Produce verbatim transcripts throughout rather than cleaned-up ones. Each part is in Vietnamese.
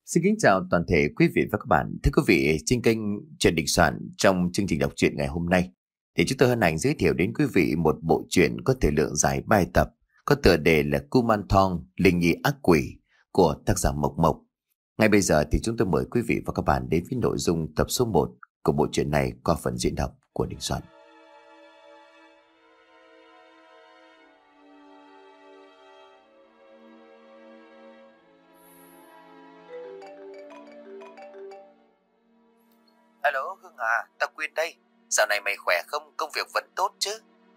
Xin kính chào toàn thể quý vị và các bạn. Thưa quý vị, trên kênh Truyện Đình Soạn trong chương trình đọc truyện ngày hôm nay thì chúng tôi hân hạnh giới thiệu đến quý vị một bộ truyện có thời lượng dài ba tập, có tựa đề là Kuman Thong, Linh Nhi Ác Quỷ của tác giả Mộc Mộc. Ngay bây giờ thì chúng tôi mời quý vị và các bạn đến với nội dung tập số một của bộ truyện này qua phần diễn đọc của Đình Soạn. Alo Hưng à, tao Quyên đây. Dạo này mày khỏe không? Công việc vẫn tốt chứ?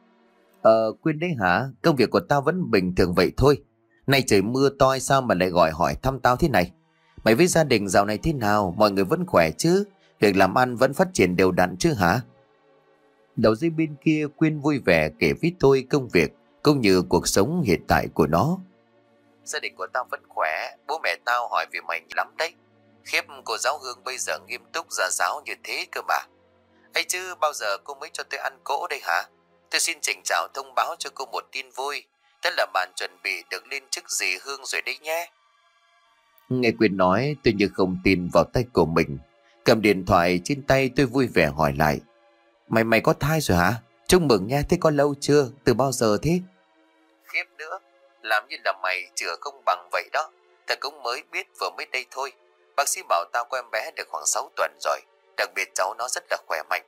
Ờ, Quyên đấy hả? Công việc của tao vẫn bình thường vậy thôi. Nay trời mưa to sao mà lại gọi hỏi thăm tao thế này? Mày với gia đình dạo này thế nào? Mọi người vẫn khỏe chứ? Việc làm ăn vẫn phát triển đều đặn chứ hả? Đầu dây bên kia Quyên vui vẻ kể với tôi công việc cũng như cuộc sống hiện tại của nó. Gia đình của tao vẫn khỏe. Bố mẹ tao hỏi về mày lắm đấy. Khiếp, cô giáo Hương bây giờ nghiêm túc gia giáo như thế cơ mà. Ấy chứ bao giờ cô mới cho tôi ăn cỗ đây hả? Tôi xin chỉnh chào thông báo cho cô một tin vui. Thế là bạn chuẩn bị được lên chức dì Hương rồi đấy nhé. Nghe Quyên nói tôi như không tin vào tay của mình. Cầm điện thoại trên tay tôi vui vẻ hỏi lại. Mày mày có thai rồi hả? Chúc mừng nha, thế có lâu chưa? Từ bao giờ thế? Khiếp nữa, làm như là mày chữa không bằng vậy đó. Tao cũng mới biết vừa mới đây thôi. Bác sĩ bảo tao có em bé được khoảng sáu tuần rồi. Đặc biệt cháu nó rất là khỏe mạnh.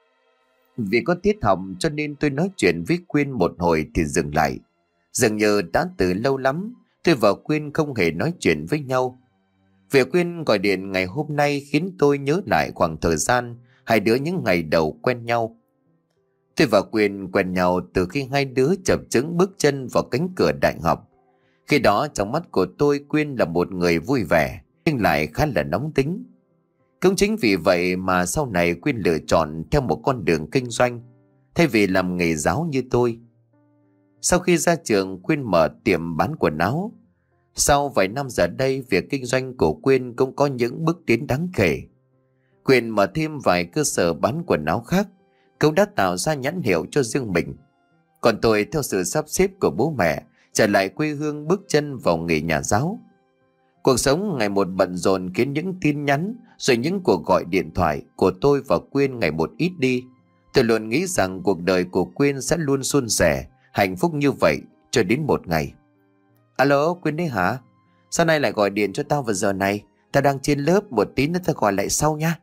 Vì có tiết học cho nên tôi nói chuyện với Quyên một hồi thì dừng lại. Dường như đã từ lâu lắm tôi và Quyên không hề nói chuyện với nhau. Việc Quyên gọi điện ngày hôm nay khiến tôi nhớ lại khoảng thời gian hai đứa những ngày đầu quen nhau. Tôi và Quyên quen nhau từ khi hai đứa chập chững bước chân vào cánh cửa đại học. Khi đó trong mắt của tôi Quyên là một người vui vẻ nhưng lại khá là nóng tính. Cũng chính vì vậy mà sau này Quyên lựa chọn theo một con đường kinh doanh thay vì làm nghề giáo như tôi. Sau khi ra trường Quyên mở tiệm bán quần áo. Sau vài năm giờ đây việc kinh doanh của Quyên cũng có những bước tiến đáng kể. Quyên mở thêm vài cơ sở bán quần áo khác, cũng đã tạo ra nhãn hiệu cho riêng mình. Còn tôi theo sự sắp xếp của bố mẹ trở lại quê hương bước chân vào nghề nhà giáo. Cuộc sống ngày một bận rộn khiến những tin nhắn rồi những cuộc gọi điện thoại của tôi và Quyên ngày một ít đi. Tôi luôn nghĩ rằng cuộc đời của Quyên sẽ luôn suôn sẻ, hạnh phúc như vậy cho đến một ngày. Alo, Quyên đấy hả? Sao nay lại gọi điện cho tao vào giờ này? Tao đang trên lớp, một tí nữa tao gọi lại sau nha.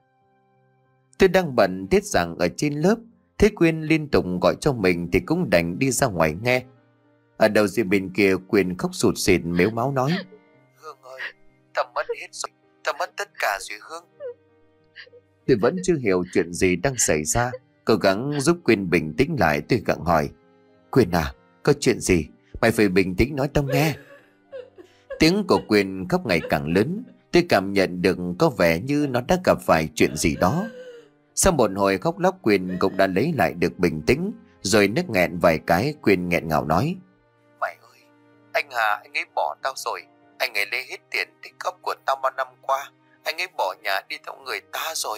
Tôi đang bận tiết giảng ở trên lớp. Thế Quyên liên tục gọi cho mình thì cũng đành đi ra ngoài nghe. Ở đầu dây bên kia Quyên khóc sụt sịt mếu máu nói. Hương ơi, tao mất hết rồi. Tao mất tất cả rồi Hương. Tôi vẫn chưa hiểu chuyện gì đang xảy ra. Cố gắng giúp Quyên bình tĩnh lại. Tôi gặng hỏi. Quyên à, có chuyện gì? Mày phải bình tĩnh nói tao nghe. Tiếng của Quyên khóc ngày càng lớn. Tôi cảm nhận được có vẻ như nó đã gặp phải chuyện gì đó. Sau một hồi khóc lóc Quyên cũng đã lấy lại được bình tĩnh. Rồi nức nghẹn vài cái Quyên nghẹn ngào nói. Mày ơi, anh Hà anh ấy bỏ tao rồi. Anh ấy lấy hết tiền tích góp của tao bao năm qua. Anh ấy bỏ nhà đi theo người ta rồi.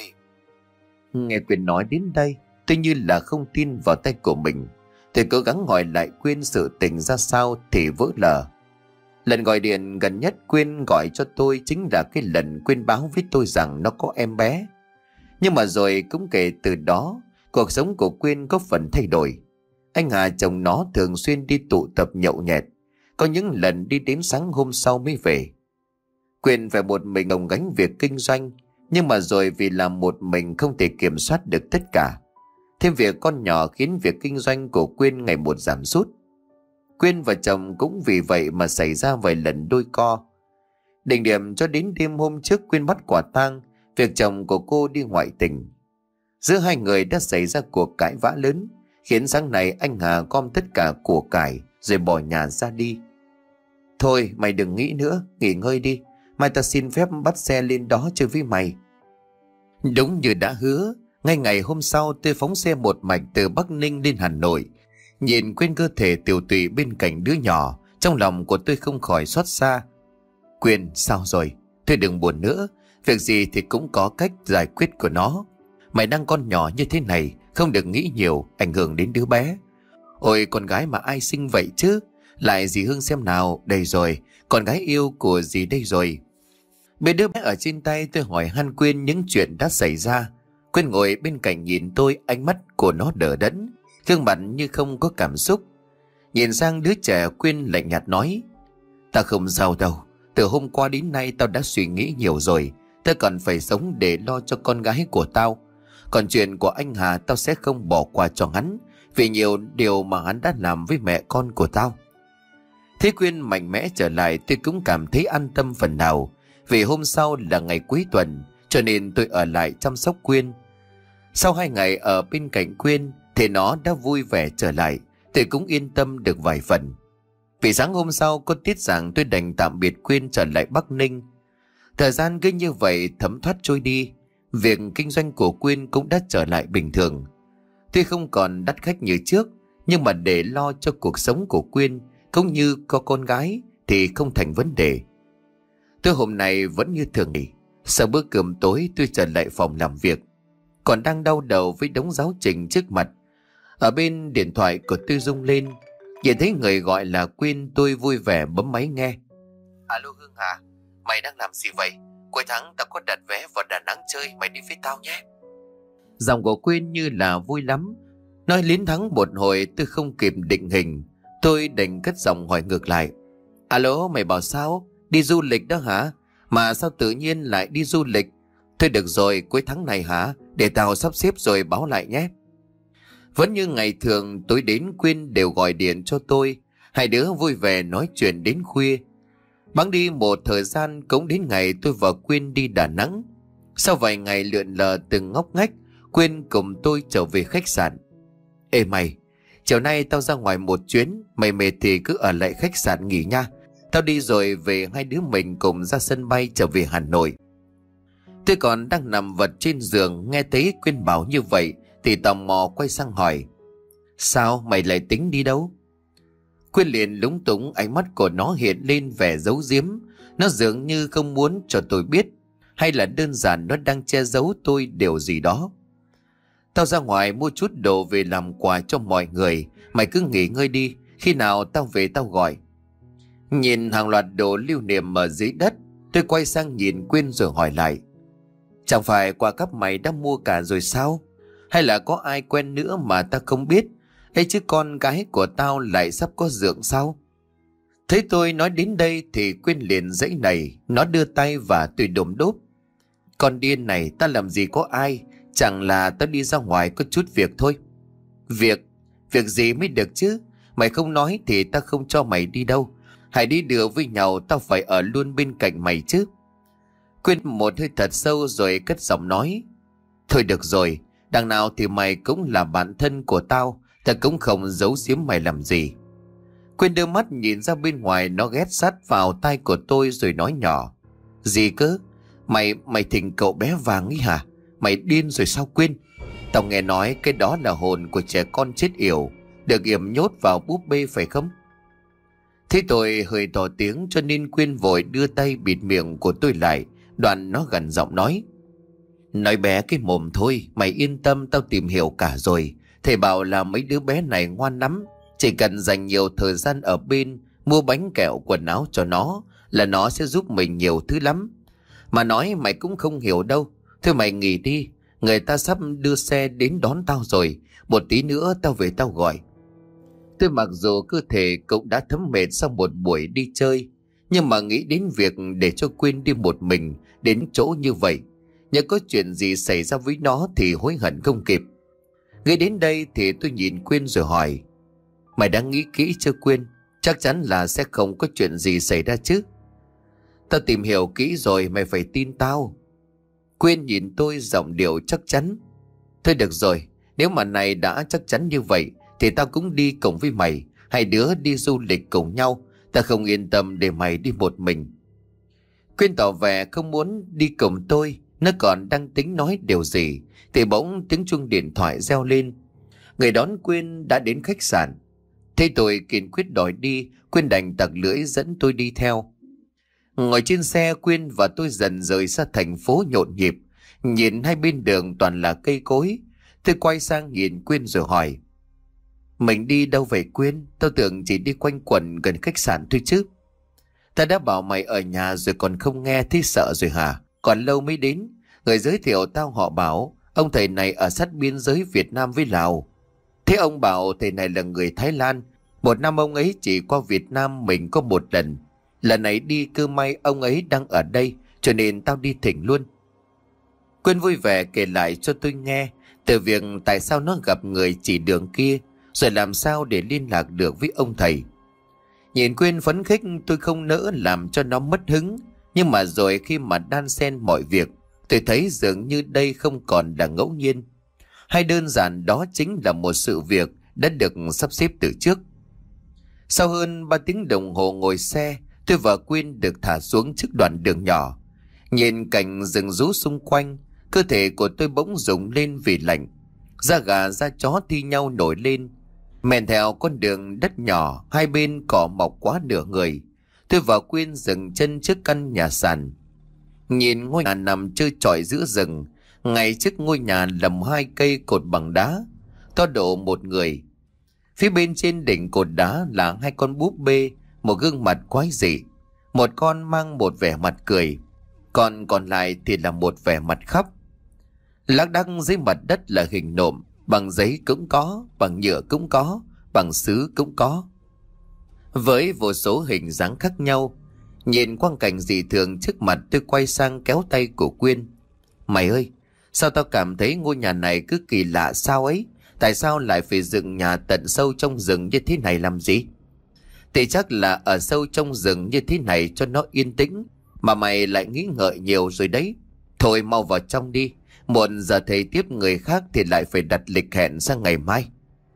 Nghe Quyên nói đến đây tôi như là không tin vào tay của mình. Tôi cố gắng hỏi lại Quyên sự tình ra sao thì vỡ lờ. Lần gọi điện gần nhất Quyên gọi cho tôi chính là cái lần Quyên báo với tôi rằng nó có em bé. Nhưng mà rồi cũng kể từ đó cuộc sống của Quyên có phần thay đổi. Anh Hà chồng nó thường xuyên đi tụ tập nhậu nhẹt. Có những lần đi đến sáng hôm sau mới về. Quyên phải một mình gồng gánh việc kinh doanh. Nhưng mà rồi vì làm một mình không thể kiểm soát được tất cả. Thêm việc con nhỏ khiến việc kinh doanh của Quyên ngày một giảm sút. Quyên và chồng cũng vì vậy mà xảy ra vài lần đôi co. Đỉnh điểm cho đến đêm hôm trước Quyên bắt quả tang việc chồng của cô đi ngoại tình. Giữa hai người đã xảy ra cuộc cãi vã lớn, khiến sáng nay anh Hà gom tất cả của cải rồi bỏ nhà ra đi. Thôi mày đừng nghĩ nữa, nghỉ ngơi đi. Mai ta xin phép bắt xe lên đó chơi với mày. Đúng như đã hứa, ngay ngày hôm sau tôi phóng xe một mạch từ Bắc Ninh lên Hà Nội. Nhìn Quyên cơ thể tiều tụy bên cạnh đứa nhỏ, trong lòng của tôi không khỏi xót xa. Quyên, sao rồi? Thôi đừng buồn nữa, việc gì thì cũng có cách giải quyết của nó. Mày đang con nhỏ như thế này, không được nghĩ nhiều, ảnh hưởng đến đứa bé. Ôi con gái mà ai sinh vậy chứ? Lại dì Hương xem nào, đây rồi, con gái yêu của dì đây rồi. Bế đứa bé ở trên tay, tôi hỏi han Quyên những chuyện đã xảy ra. Quyên ngồi bên cạnh nhìn tôi, ánh mắt của nó đờ đẫn, gương mặt như không có cảm xúc. Nhìn sang đứa trẻ, Quyên lạnh nhạt nói: "Ta không sao đâu. Từ hôm qua đến nay tao đã suy nghĩ nhiều rồi. Tao còn phải sống để lo cho con gái của tao. Còn chuyện của anh Hà tao sẽ không bỏ qua cho hắn, vì nhiều điều mà hắn đã làm với mẹ con của tao." Thế Quyên mạnh mẽ trở lại, tôi cũng cảm thấy an tâm phần nào. Vì hôm sau là ngày cuối tuần, cho nên tôi ở lại chăm sóc Quyên. Sau hai ngày ở bên cạnh Quyên thì nó đã vui vẻ trở lại, tôi cũng yên tâm được vài phần. Vì sáng hôm sau có tiết giảng, tôi đành tạm biệt Quyên trở lại Bắc Ninh. Thời gian cứ như vậy thấm thoát trôi đi. Việc kinh doanh của Quyên cũng đã trở lại bình thường. Tuy không còn đắt khách như trước, nhưng mà để lo cho cuộc sống của Quyên cũng như có con gái thì không thành vấn đề. Tôi hôm nay vẫn như thường nghỉ. Sau bữa cơm tối tôi trở lại phòng làm việc, còn đang đau đầu với đống giáo trình trước mặt. Ở bên điện thoại của tôi rung lên, nhìn thấy người gọi là Quyên, tôi vui vẻ bấm máy nghe. Alo Hương Hà, mày đang làm gì vậy? Cuối tháng tao có đặt vé vào Đà Nẵng chơi, mày đi với tao nhé. Giọng của Quyên như là vui lắm. Nói lín thắng một hồi tôi không kịp định hình, tôi đành cất giọng hỏi ngược lại: "Alo, mày bảo sao? Đi du lịch đó hả? Mà sao tự nhiên lại đi du lịch? Thôi được rồi, cuối tháng này hả? Để tao sắp xếp rồi báo lại nhé." Vẫn như ngày thường, tối đến Quyên đều gọi điện cho tôi. Hai đứa vui vẻ nói chuyện đến khuya. Bẵng đi một thời gian, cũng đến ngày tôi và Quyên đi Đà Nẵng. Sau vài ngày lượn lờ từng ngóc ngách, Quyên cùng tôi trở về khách sạn. "Ê mày, chiều nay tao ra ngoài một chuyến, mày mệt thì cứ ở lại khách sạn nghỉ nha. Tao đi rồi về, hai đứa mình cùng ra sân bay trở về Hà Nội." Tôi còn đang nằm vật trên giường, nghe thấy Quyên bảo như vậy thì tò mò quay sang hỏi: "Sao mày lại tính đi đâu?" Quyên liền lúng túng, ánh mắt của nó hiện lên vẻ giấu giếm. Nó dường như không muốn cho tôi biết, hay là đơn giản nó đang che giấu tôi điều gì đó. "Tao ra ngoài mua chút đồ về làm quà cho mọi người. Mày cứ nghỉ ngơi đi, khi nào tao về tao gọi." Nhìn hàng loạt đồ lưu niệm ở dưới đất, tôi quay sang nhìn Quyên rồi hỏi lại: "Chẳng phải quà cáp mày đã mua cả rồi sao? Hay là có ai quen nữa mà ta không biết? Ấy chứ con gái của tao lại sắp có dượng sao?" Thấy tôi nói đến đây thì Quyên liền giãy nảy, nó đưa tay và tôi đồm đốp: "Con điên này, ta làm gì có ai, chẳng là tao đi ra ngoài có chút việc thôi." "Việc? Việc gì mới được chứ? Mày không nói thì ta không cho mày đi đâu. Hãy đi đưa với nhau, tao phải ở luôn bên cạnh mày chứ." Quyên một hơi thật sâu rồi cất giọng nói: "Thôi được rồi, đằng nào thì mày cũng là bạn thân của tao, ta cũng không giấu giếm mày làm gì." Quyên đưa mắt nhìn ra bên ngoài, nó ghé sát vào tai của tôi rồi nói nhỏ: "Gì cơ? Mày, mày thỉnh cậu bé vàng ấy hả? Mày điên rồi sao Quyên? Tao nghe nói cái đó là hồn của trẻ con chết yểu, được yểm nhốt vào búp bê phải không?" Thế tôi hơi to tiếng cho nên Quyên vội đưa tay bịt miệng của tôi lại, đoạn nó gằn giọng nói: "Nói bé cái mồm thôi, mày yên tâm, tao tìm hiểu cả rồi. Thầy bảo là mấy đứa bé này ngoan lắm, chỉ cần dành nhiều thời gian ở bên, mua bánh kẹo quần áo cho nó là nó sẽ giúp mình nhiều thứ lắm. Mà nói mày cũng không hiểu đâu. Thôi mày nghỉ đi, người ta sắp đưa xe đến đón tao rồi, một tí nữa tao về tao gọi." Tôi mặc dù cơ thể cũng đã thấm mệt sau một buổi đi chơi, nhưng mà nghĩ đến việc để cho Quyên đi một mình đến chỗ như vậy, nhớ có chuyện gì xảy ra với nó thì hối hận không kịp. Nghĩ đến đây thì tôi nhìn Quyên rồi hỏi: "Mày đã nghĩ kỹ chưa Quyên? Chắc chắn là sẽ không có chuyện gì xảy ra chứ?" "Tao tìm hiểu kỹ rồi, mày phải tin tao." Quyên nhìn tôi giọng điệu chắc chắn: "Thôi được rồi, nếu mà này đã chắc chắn như vậy thì tao cũng đi cùng với mày. Hai đứa đi du lịch cùng nhau, ta không yên tâm để mày đi một mình." Quyên tỏ vẻ không muốn đi cùng tôi. Nó còn đang tính nói điều gì thì bỗng tiếng chuông điện thoại reo lên. Người đón Quyên đã đến khách sạn. Thấy tôi kiên quyết đòi đi, Quyên đành tặc lưỡi dẫn tôi đi theo. Ngồi trên xe, Quyên và tôi dần rời xa thành phố nhộn nhịp. Nhìn hai bên đường toàn là cây cối, tôi quay sang nhìn Quyên rồi hỏi: "Mình đi đâu vậy Quyên? Tao tưởng chỉ đi quanh quẩn gần khách sạn thôi chứ." Ta đã bảo mày ở nhà rồi còn không nghe, thấy sợ rồi hả? Còn lâu mới đến. Người giới thiệu tao họ Bảo, ông thầy này ở sát biên giới Việt Nam với Lào. Thế ông bảo thầy này là người Thái Lan. Một năm ông ấy chỉ qua Việt Nam mình có một lần. Lần này đi cơ may ông ấy đang ở đây, cho nên tao đi thỉnh luôn. Quyên vui vẻ kể lại cho tôi nghe từ việc tại sao nó gặp người chỉ đường kia, rồi làm sao để liên lạc được với ông thầy. Nhìn Quyên phấn khích, tôi không nỡ làm cho nó mất hứng. Nhưng mà rồi khi mà đan xen mọi việc, tôi thấy dường như đây không còn là ngẫu nhiên, hay đơn giản đó chính là một sự việc đã được sắp xếp từ trước. Sau hơn ba tiếng đồng hồ ngồi xe, tôi và Quyên được thả xuống trước đoạn đường nhỏ. Nhìn cảnh rừng rú xung quanh, cơ thể của tôi bỗng rùng lên vì lạnh. Da gà da chó thi nhau nổi lên. Men theo con đường đất nhỏ, hai bên cỏ mọc quá nửa người, tôi và Quyên dừng chân trước căn nhà sàn. Nhìn ngôi nhà nằm trơ trọi giữa rừng, ngay trước ngôi nhà lầm hai cây cột bằng đá, to độ một người. Phía bên trên đỉnh cột đá là hai con búp bê, một gương mặt quái dị. Một con mang một vẻ mặt cười, còn còn lại thì là một vẻ mặt khóc. Lác đác dưới mặt đất là hình nộm, bằng giấy cũng có, bằng nhựa cũng có, bằng sứ cũng có, với vô số hình dáng khác nhau. Nhìn quang cảnh dị thường trước mặt, tôi quay sang kéo tay của Quyên. Mày ơi, sao tao cảm thấy ngôi nhà này cứ kỳ lạ sao ấy? Tại sao lại phải dựng nhà tận sâu trong rừng như thế này làm gì? Thì chắc là ở sâu trong rừng như thế này cho nó yên tĩnh, mà mày lại nghĩ ngợi nhiều rồi đấy. Thôi mau vào trong đi, muộn giờ thầy tiếp người khác thì lại phải đặt lịch hẹn sang ngày mai.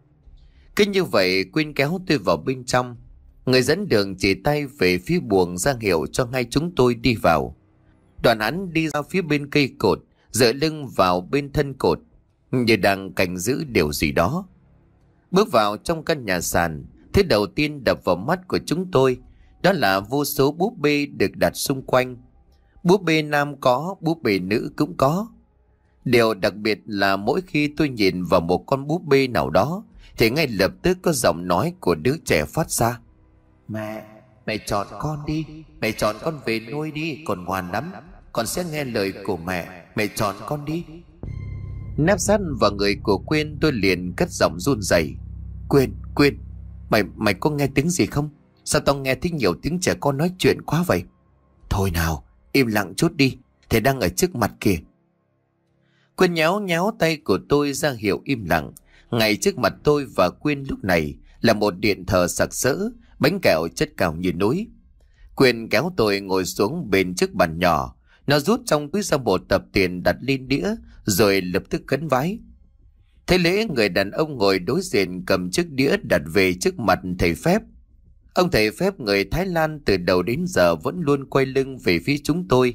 Cứ như vậy Quyên kéo tôi vào bên trong. Người dẫn đường chỉ tay về phía buồng ra hiệu cho hai chúng tôi đi vào. Đoàn hắn đi ra phía bên cây cột, dựa lưng vào bên thân cột, như đang cảnh giữ điều gì đó. Bước vào trong căn nhà sàn, thứ đầu tiên đập vào mắt của chúng tôi đó là vô số búp bê được đặt xung quanh. Búp bê nam có, búp bê nữ cũng có. Điều đặc biệt là mỗi khi tôi nhìn vào một con búp bê nào đó thì ngay lập tức có giọng nói của đứa trẻ phát ra. Mẹ, mẹ chọn con đi, mẹ chọn con về nuôi đi, con ngoan lắm, con sẽ nghe lời của mẹ, mẹ chọn con đi. Nép sát vào người của Quyên, tôi liền cất giọng run rẩy. Quyên, Quyên, mày mày có nghe tiếng gì không? Sao tao nghe thấy nhiều tiếng trẻ con nói chuyện quá vậy? Thôi nào, im lặng chút đi, thầy đang ở trước mặt kìa. Quyên nhéo nhéo tay của tôi ra hiệu im lặng. Ngay trước mặt tôi và Quyên lúc này là một điện thờ sặc sỡ, bánh kẹo chất cao như núi. Quyên kéo tôi ngồi xuống bên chiếc bàn nhỏ. Nó rút trong túi ra một tập tiền đặt lên đĩa, rồi lập tức khấn vái. Thế lễ, người đàn ông ngồi đối diện cầm chiếc đĩa đặt về trước mặt thầy phép. Ông thầy phép người Thái Lan từ đầu đến giờ vẫn luôn quay lưng về phía chúng tôi.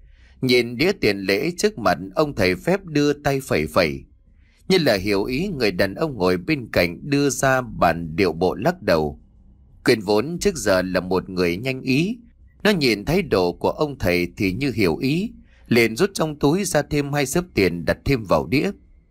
Nhìn đĩa tiền lễ trước mặt, ông thầy phép đưa tay phẩy phẩy, như là hiểu ý người đàn ông ngồi bên cạnh đưa ra bản điệu bộ lắc đầu. Quyên vốn trước giờ là một người nhanh ý, nó nhìn thái độ của ông thầy thì như hiểu ý, liền rút trong túi ra thêm hai xấp tiền đặt thêm vào đĩa.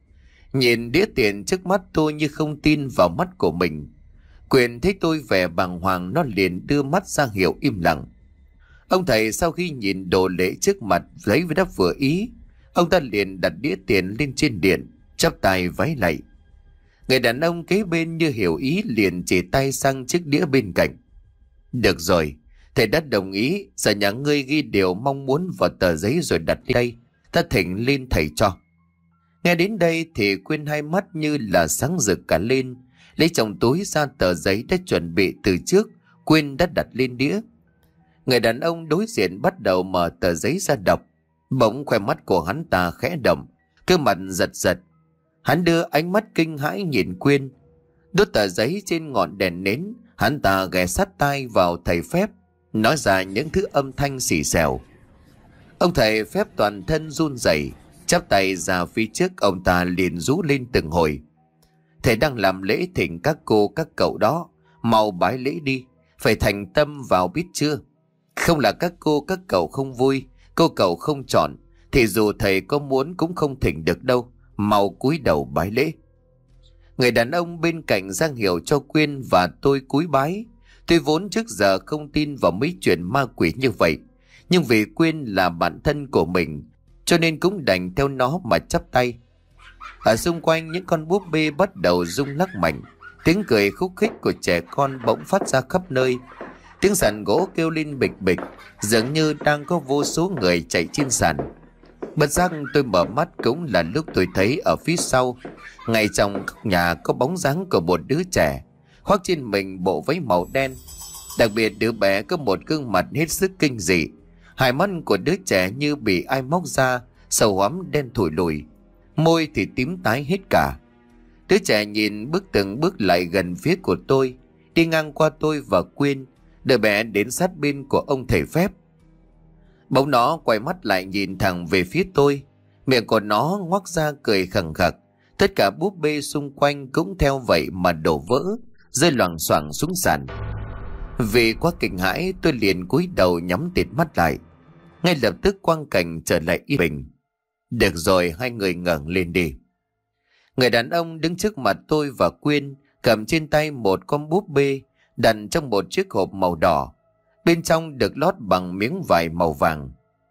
Nhìn đĩa tiền trước mắt tôi như không tin vào mắt của mình. Quyên thấy tôi vẻ bàng hoàng, nó liền đưa mắt ra hiệu im lặng. Ông thầy sau khi nhìn đồ lễ trước mặt lấy với đáp vừa ý, ông ta liền đặt đĩa tiền lên trên điện, chắp tay vái lạy. Người đàn ông kế bên như hiểu ý liền chỉ tay sang chiếc đĩa bên cạnh. Được rồi, thầy đã đồng ý, giờ nhà ngươi ghi điều mong muốn vào tờ giấy rồi đặt đây, ta thỉnh lên thầy cho. Nghe đến đây thì Quyên hai mắt như là sáng rực cả lên, lấy trong túi ra tờ giấy đã chuẩn bị từ trước. Quyên đã đặt lên đĩa. Người đàn ông đối diện bắt đầu mở tờ giấy ra đọc. Bỗng khoe mắt của hắn ta khẽ động, cơ mặt giật giật. Hắn đưa ánh mắt kinh hãi nhìn Quyên. Đốt tờ giấy trên ngọn đèn nến, hắn ta ghé sát tai vào thầy phép, nói ra những thứ âm thanh xì xèo. Ông thầy phép toàn thân run rẩy, chắp tay ra phía trước, ông ta liền rú lên từng hồi. Thầy đang làm lễ thỉnh các cô các cậu đó, mau bái lễ đi, phải thành tâm vào biết chưa? Không là các cô các cậu không vui, cô cậu không chọn, thì dù thầy có muốn cũng không thỉnh được đâu, mau cúi đầu bái lễ. Người đàn ông bên cạnh giang hiệu cho Quyên và tôi cúi bái. Tôi vốn trước giờ không tin vào mấy chuyện ma quỷ như vậy, nhưng vì Quyên là bạn thân của mình cho nên cũng đành theo nó mà chắp tay. Ở xung quanh những con búp bê bắt đầu rung lắc mạnh, tiếng cười khúc khích của trẻ con bỗng phát ra khắp nơi. Tiếng sàn gỗ kêu lên bịch bịch, dường như đang có vô số người chạy trên sàn. Bất giác tôi mở mắt cũng là lúc tôi thấy ở phía sau, ngay trong nhà có bóng dáng của một đứa trẻ, khoác trên mình bộ váy màu đen. Đặc biệt đứa bé có một gương mặt hết sức kinh dị, hai mắt của đứa trẻ như bị ai móc ra, sầu hoắm đen thủi lùi, môi thì tím tái hết cả. Đứa trẻ nhìn bước từng bước lại gần phía của tôi, đi ngang qua tôi và Quyên, đứa bé đến sát bên của ông thầy phép. Bỗng nó quay mắt lại nhìn thẳng về phía tôi, miệng của nó ngoác ra cười khẳng khặc. Tất cả búp bê xung quanh cũng theo vậy mà đổ vỡ, rơi loảng xoảng xuống sàn. Vì quá kinh hãi, tôi liền cúi đầu nhắm tịt mắt lại. Ngay lập tức quang cảnh trở lại yên bình. Được rồi, hai người ngẩng lên đi. Người đàn ông đứng trước mặt tôi và Quyên, cầm trên tay một con búp bê đặt trong một chiếc hộp màu đỏ, bên trong được lót bằng miếng vải màu vàng.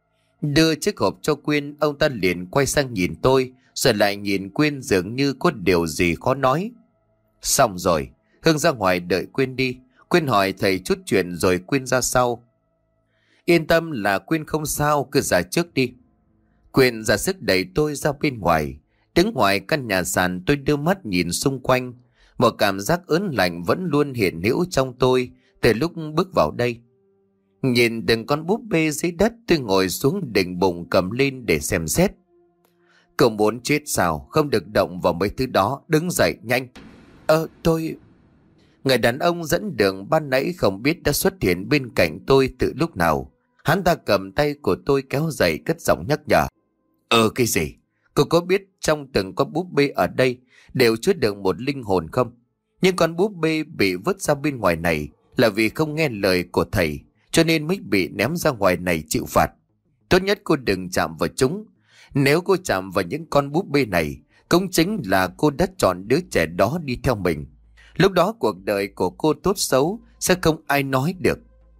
Đưa chiếc hộp cho Quyên, ông ta liền quay sang nhìn tôi, rồi lại nhìn Quyên dường như có điều gì khó nói. Xong rồi, Hương ra ngoài đợi Quyên đi. Quyên hỏi thầy chút chuyện rồi Quyên ra sau. Yên tâm là Quyên không sao, cứ ra trước đi. Quyên ra sức đẩy tôi ra bên ngoài. Đứng ngoài căn nhà sàn, tôi đưa mắt nhìn xung quanh. Một cảm giác ớn lạnh vẫn luôn hiện hữu trong tôi từ lúc bước vào đây. Nhìn từng con búp bê dưới đất, tôi ngồi xuống định bụng cầm lên để xem xét. Cậu muốn chết sao? Không được động vào mấy thứ đó. Đứng dậy nhanh. Ờ tôi... Người đàn ông dẫn đường ban nãy không biết đã xuất hiện bên cạnh tôi từ lúc nào. Hắn ta cầm tay của tôi kéo dậy, cất giọng nhắc nhở. Ờ cái gì? Cô có biết trong từng con búp bê ở đây đều chứa đựng một linh hồn không? Nhưng con búp bê bị vứt ra bên ngoài này là vì không nghe lời của thầy, cho nên mới bị ném ra ngoài này chịu phạt. Tốt nhất cô đừng chạm vào chúng. Nếu cô chạm vào những con búp bê này, cũng chính là cô đã chọn đứa trẻ đó đi theo mình. Lúc đó cuộc đời của cô tốt xấu sẽ không ai nói được.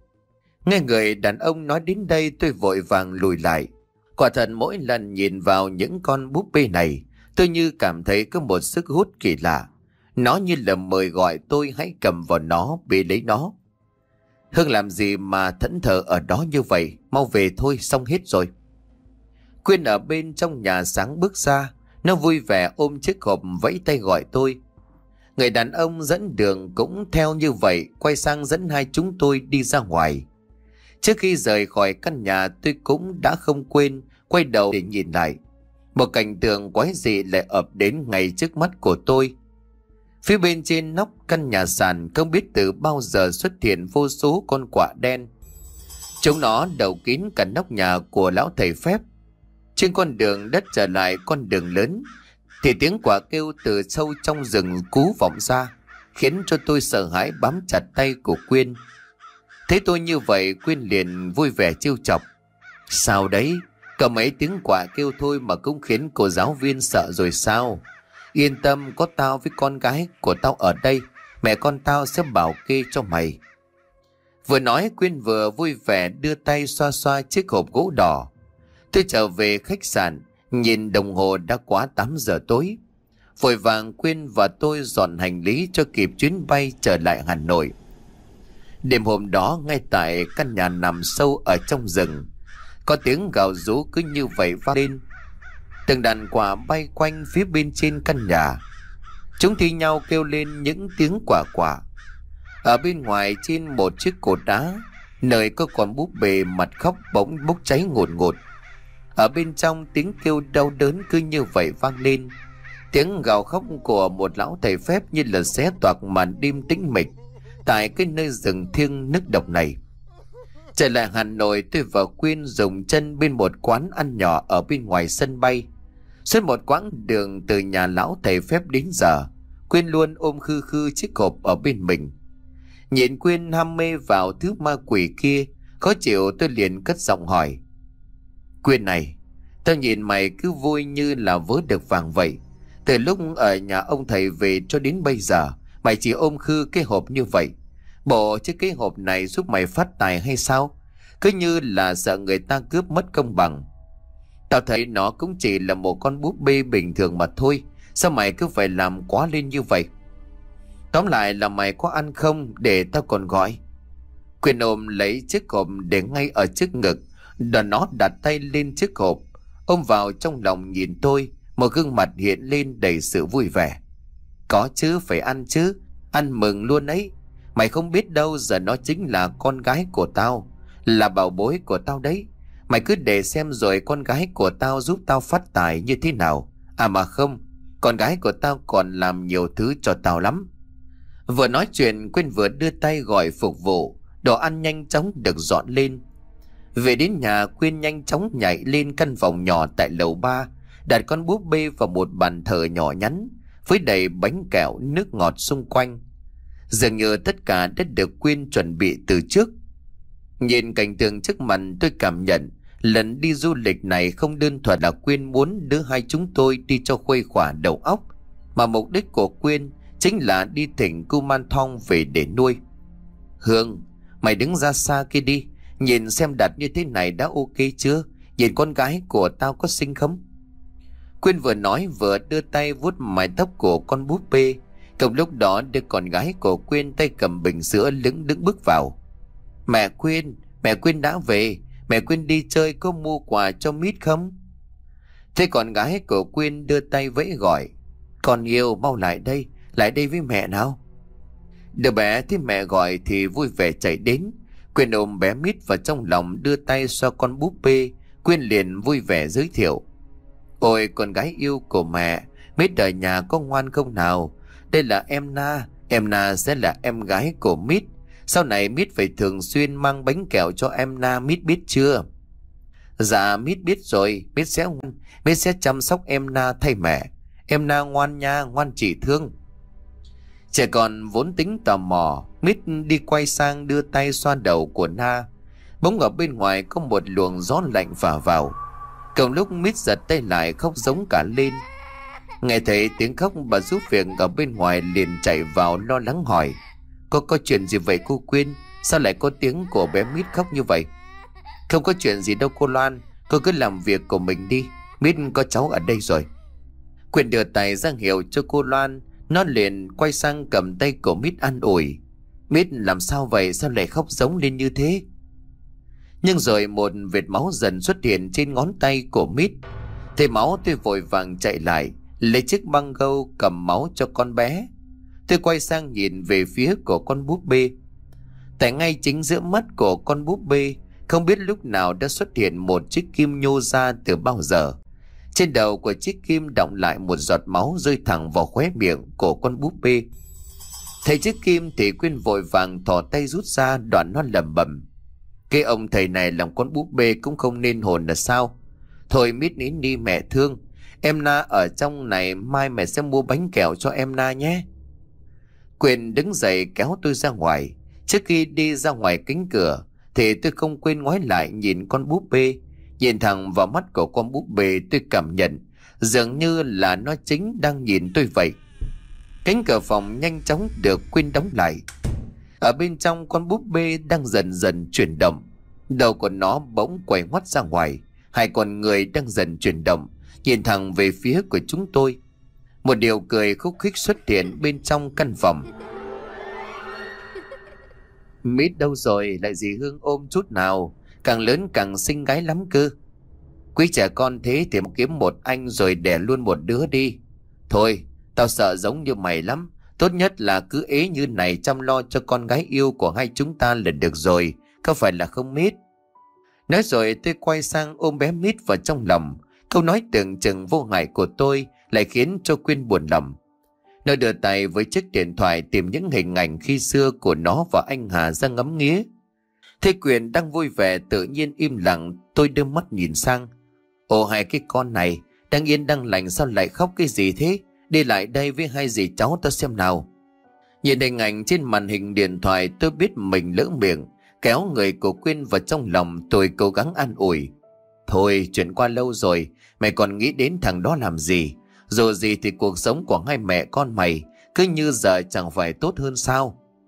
Nghe người đàn ông nói đến đây, tôi vội vàng lùi lại. Quả thật mỗi lần nhìn vào những con búp bê này, tôi như cảm thấy có một sức hút kỳ lạ. Nó như là mời gọi tôi hãy cầm vào nó, bế lấy nó. Hương làm gì mà thẫn thờ ở đó như vậy? Mau về thôi, xong hết rồi. Quyên ở bên trong nhà sáng bước ra, nó vui vẻ ôm chiếc hộp vẫy tay gọi tôi. Người đàn ông dẫn đường cũng theo như vậy, quay sang dẫn hai chúng tôi đi ra ngoài. Trước khi rời khỏi căn nhà, tôi cũng đã không quên quay đầu để nhìn lại. Một cảnh tượng quái dị lại ập đến ngay trước mắt của tôi. Phía bên trên nóc căn nhà sàn không biết từ bao giờ xuất hiện vô số con quạ đen. Chúng nó đậu kín cả nóc nhà của lão thầy phép. Trên con đường đất trở lại con đường lớn thì tiếng quạ kêu từ sâu trong rừng cú vọng ra, khiến cho tôi sợ hãi bám chặt tay của Quyên. Thấy tôi như vậy, Quyên liền vui vẻ trêu chọc. Sao đấy? Có mấy tiếng quạ kêu thôi mà cũng khiến cô giáo viên sợ rồi sao? Yên tâm, có tao với con gái của tao ở đây, mẹ con tao sẽ bảo kê cho mày. Vừa nói Quyên vừa vui vẻ đưa tay xoa xoa chiếc hộp gỗ đỏ. Tôi trở về khách sạn, nhìn đồng hồ đã quá tám giờ tối. Vội vàng Quyên và tôi dọn hành lý cho kịp chuyến bay trở lại Hà Nội. Đêm hôm đó, ngay tại căn nhà nằm sâu ở trong rừng, có tiếng gào rú cứ như vậy vang lên. Từng đàn quạ bay quanh phía bên trên căn nhà. Chúng thi nhau kêu lên những tiếng quả quả. Ở bên ngoài trên một chiếc cột đá, nơi có con búp bê mặt khóc bỗng bốc cháy ngột ngột. Ở bên trong tiếng kêu đau đớn cứ như vậy vang lên. Tiếng gào khóc của một lão thầy phép như là xé toạc màn đêm tĩnh mịch tại cái nơi rừng thiêng nức độc này. Trở lại Hà Nội, tôi và Quyên dùng chân bên một quán ăn nhỏ ở bên ngoài sân bay. Suốt một quãng đường từ nhà lão thầy phép đến giờ, Quyên luôn ôm khư khư chiếc hộp ở bên mình. Nhìn Quyên ham mê vào thứ ma quỷ kia, khó chịu tôi liền cất giọng hỏi. Quyên này, tao nhìn mày cứ vui như là vớ được vàng vậy. Từ lúc ở nhà ông thầy về cho đến bây giờ, mày chỉ ôm khư cái hộp như vậy. Bộ chiếc cái hộp này giúp mày phát tài hay sao? Cứ như là sợ người ta cướp mất công bằng. Tao thấy nó cũng chỉ là một con búp bê bình thường mà thôi. Sao mày cứ phải làm quá lên như vậy? Tóm lại là mày có ăn không để tao còn gọi. Quyên ôm lấy chiếc hộp để ngay ở trước ngực. Đoàn nó đặt tay lên chiếc hộp, ôm vào trong lòng nhìn tôi. Một gương mặt hiện lên đầy sự vui vẻ. Có chứ, phải ăn chứ. Ăn mừng luôn ấy. Mày không biết đâu, giờ nó chính là con gái của tao, là bảo bối của tao đấy. Mày cứ để xem rồi con gái của tao giúp tao phát tài như thế nào. À mà không, con gái của tao còn làm nhiều thứ cho tao lắm. Vừa nói chuyện, Quyên vừa đưa tay gọi phục vụ. Đồ ăn nhanh chóng được dọn lên. Về đến nhà, Quyên nhanh chóng nhảy lên căn phòng nhỏ tại lầu ba, đặt con búp bê vào một bàn thờ nhỏ nhắn với đầy bánh kẹo nước ngọt xung quanh. Dường như tất cả đã được Quyên chuẩn bị từ trước. Nhìn cảnh tượng trước mặt, tôi cảm nhận lần đi du lịch này không đơn thuần là Quyên muốn đưa hai chúng tôi đi cho khuây khỏa đầu óc, mà mục đích của Quyên chính là đi thỉnh Kumanthong về để nuôi. Hương, mày đứng ra xa kia đi, nhìn xem đặt như thế này đã ok chưa? Nhìn con gái của tao có xinh không? Quyên vừa nói vừa đưa tay vuốt mái tóc của con búp bê. Cùng lúc đó đứa con gái của Quyên tay cầm bình sữa lững đứng bước vào. Mẹ Quyên, mẹ Quyên đã về. Mẹ Quyên đi chơi có mua quà cho Mít không? Thế con gái của Quyên đưa tay vẫy gọi. Con yêu, mau lại đây, lại đây với mẹ nào. Đứa bé thấy mẹ gọi thì vui vẻ chạy đến. Quyên ôm bé Mít vào trong lòng, đưa tay xoa con búp bê. Quyên liền vui vẻ giới thiệu. Ôi con gái yêu của mẹ, Mít ở nhà có ngoan không nào? Đây là em Na, em Na sẽ là em gái của Mít. Sau này Mít phải thường xuyên mang bánh kẹo cho em Na, Mít biết chưa? Dạ Mít biết rồi, Mít sẽ Mít sẽ chăm sóc em Na thay mẹ. Em Na ngoan nha, ngoan chị thương. Trẻ con vốn tính tò mò, Mít đi quay sang đưa tay xoa đầu của Na. Bỗng ở bên ngoài có một luồng gió lạnh phả vào. Cùng lúc Mít giật tay lại khóc giống cả lên. Nghe thấy tiếng khóc, bà giúp việc ở bên ngoài liền chạy vào lo lắng hỏi. Có có chuyện gì vậy cô Quyên? Sao lại có tiếng của bé Mít khóc như vậy? Không có chuyện gì đâu cô Loan, cô cứ làm việc của mình đi. Mít có cháu ở đây rồi. Quyên đưa tay ra hiệu cho cô Loan. Nó liền quay sang cầm tay của Mít an ủi. Mít làm sao vậy? Sao lại khóc giống lên như thế? Nhưng rồi một vệt máu dần xuất hiện trên ngón tay của Mít. Thấy máu tôi vội vàng chạy lại, lấy chiếc băng gâu cầm máu cho con bé. Tôi quay sang nhìn về phía của con búp bê. Tại ngay chính giữa mắt của con búp bê, không biết lúc nào đã xuất hiện một chiếc kim nhô ra từ bao giờ. Trên đầu của chiếc kim đọng lại một giọt máu rơi thẳng vào khóe miệng của con búp bê. Thấy chiếc kim thì Quyên vội vàng thò tay rút ra, đoạn nó lẩm bẩm. Cái ông thầy này làm con búp bê cũng không nên hồn là sao? Thôi Mít nín đi mẹ thương. Em Na ở trong này, mai mẹ sẽ mua bánh kẹo cho em Na nhé. Quyên đứng dậy kéo tôi ra ngoài. Trước khi đi ra ngoài cánh cửa thì tôi không quên ngoái lại nhìn con búp bê. Nhìn thẳng vào mắt của con búp bê, tôi cảm nhận dường như là nó chính đang nhìn tôi vậy. Cánh cửa phòng nhanh chóng được Quyên đóng lại. Ở bên trong, con búp bê đang dần dần chuyển động. Đầu của nó bỗng quay ngoắt ra ngoài. Hai con người đang dần chuyển động, nhìn thẳng về phía của chúng tôi. Một điều cười khúc khích xuất hiện bên trong căn phòng. Mít đâu rồi? Lại dì Hương ôm chút nào. Càng lớn càng xinh gái lắm cơ. Quý trẻ con thế thì kiếm một anh rồi đẻ luôn một đứa đi. Thôi, tao sợ giống như mày lắm. Tốt nhất là cứ ế như này chăm lo cho con gái yêu của hai chúng ta là được rồi. Có phải là không Mít? Nói rồi tôi quay sang ôm bé Mít vào trong lòng. Câu nói tưởng chừng vô hại của tôi lại khiến cho Quyên buồn lòng. Nó đưa tay với chiếc điện thoại tìm những hình ảnh khi xưa của nó và anh Hà ra ngắm nghía. Thế Quyên đang vui vẻ tự nhiên im lặng. Tôi đưa mắt nhìn sang. Ồ, hai cái con này đang yên đang lành sao lại khóc cái gì thế? Đi lại đây với hai dì cháu tao xem nào. Nhìn hình ảnh trên màn hình điện thoại, tôi biết mình lỡ miệng, kéo người của Quyên vào trong lòng. Tôi cố gắng an ủi. Thôi, chuyện qua lâu rồi, mày còn nghĩ đến thằng đó làm gì? Dù gì thì cuộc sống của hai mẹ con mày cứ như giờ chẳng phải tốt hơn sao?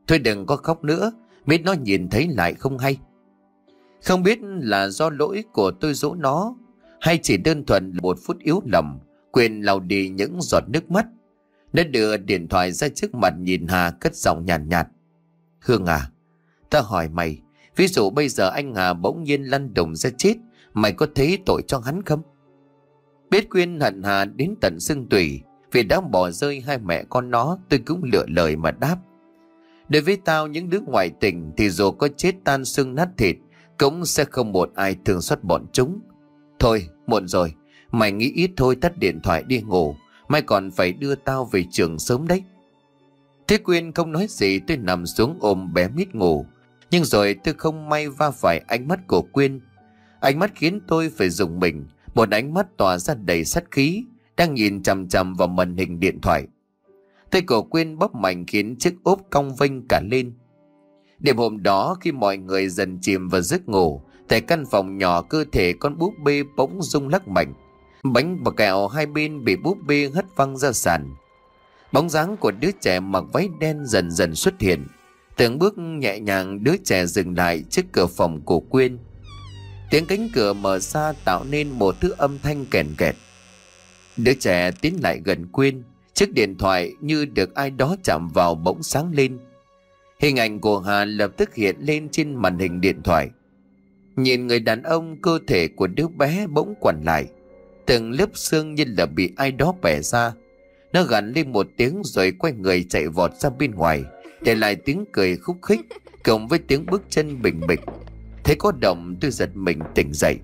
Thôi đừng có khóc nữa, biết nó nhìn thấy lại không hay. Không biết là do lỗi của tôi dỗ nó, hay chỉ đơn thuần là một phút yếu lòng, Quyên lau đi những giọt nước mắt. Nó đưa điện thoại ra trước mặt nhìn Hà, cất giọng nhàn nhạt, nhạt. Hương à, ta hỏi mày, ví dụ bây giờ anh Hà bỗng nhiên lăn đùng ra chết, mày có thấy tội cho hắn không? Biết Quyên hận Hà đến tận xương tủy vì đã bỏ rơi hai mẹ con nó, tôi cũng lựa lời mà đáp. Đối với tao, những đứa ngoại tình thì dù có chết tan xương nát thịt cũng sẽ không một ai thương xót bọn chúng. Thôi muộn rồi, mày nghĩ ít thôi, tắt điện thoại đi ngủ, mai còn phải đưa tao về trường sớm đấy. Thế Quyên không nói gì, tôi nằm xuống ôm bé mít ngủ. Nhưng rồi tôi không may va phải ánh mắt của Quyên. Ánh mắt khiến tôi phải rùng mình, một ánh mắt tỏa ra đầy sát khí, đang nhìn chằm chằm vào màn hình điện thoại. Tay của Quyên bóp mạnh khiến chiếc ốp cong vênh cả lên. Đêm hôm đó, khi mọi người dần chìm vào giấc ngủ, tại căn phòng nhỏ, cơ thể con búp bê bỗng rung lắc mạnh. Bánh và kẹo hai bên bị búp bê hất văng ra sàn. Bóng dáng của đứa trẻ mặc váy đen dần dần xuất hiện. Từng bước nhẹ nhàng, đứa trẻ dừng lại trước cửa phòng của Quyên. Tiếng cánh cửa mở ra tạo nên một thứ âm thanh kèn kẹt. Đứa trẻ tiến lại gần Quyên. Chiếc điện thoại như được ai đó chạm vào bỗng sáng lên. Hình ảnh của Hà lập tức hiện lên trên màn hình điện thoại. Nhìn người đàn ông, cơ thể của đứa bé bỗng quằn lại, từng lớp xương như là bị ai đó bẻ ra. Nó gằn lên một tiếng rồi quay người chạy vọt ra bên ngoài, để lại tiếng cười khúc khích cộng với tiếng bước chân bình bịch. Thấy có động, tôi giật mình tỉnh dậy.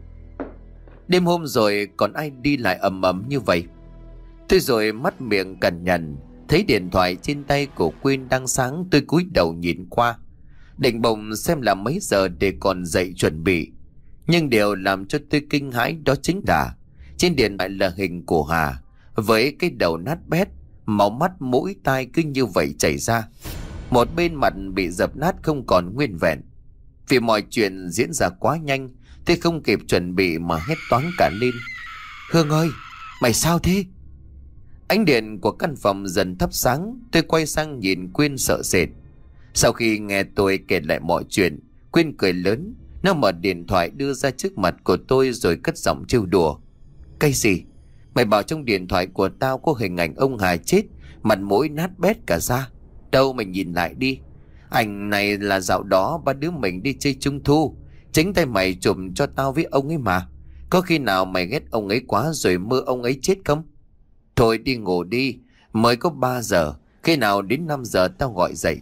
Đêm hôm rồi còn ai đi lại ầm ầm như vậy? Tôi rồi mắt miệng cằn nhằn, thấy điện thoại trên tay của Quyên đang sáng. Tôi cúi đầu nhìn qua, định bồng xem là mấy giờ để còn dậy chuẩn bị. Nhưng điều làm cho tôi kinh hãi đó chính là trên điện thoại là hình của Hà, với cái đầu nát bét, máu mắt mũi tai cứ như vậy chảy ra. Một bên mặt bị dập nát không còn nguyên vẹn. Vì mọi chuyện diễn ra quá nhanh, tôi không kịp chuẩn bị mà hét toáng cả lên. Hương ơi, mày sao thế? Ánh điện của căn phòng dần thắp sáng. Tôi quay sang nhìn Quyên sợ sệt. Sau khi nghe tôi kể lại mọi chuyện, Quyên cười lớn. Nó mở điện thoại đưa ra trước mặt của tôi rồi cất giọng trêu đùa. Cái gì? Mày bảo trong điện thoại của tao có hình ảnh ông Hà chết, mặt mũi nát bét cả ra. Đâu, mày nhìn lại đi. Ảnh này là dạo đó ba đứa mình đi chơi trung thu, chính tay mày chụp cho tao với ông ấy mà. Có khi nào mày ghét ông ấy quá rồi mơ ông ấy chết không? Thôi đi ngủ đi, mới có ba giờ, khi nào đến năm giờ tao gọi dậy.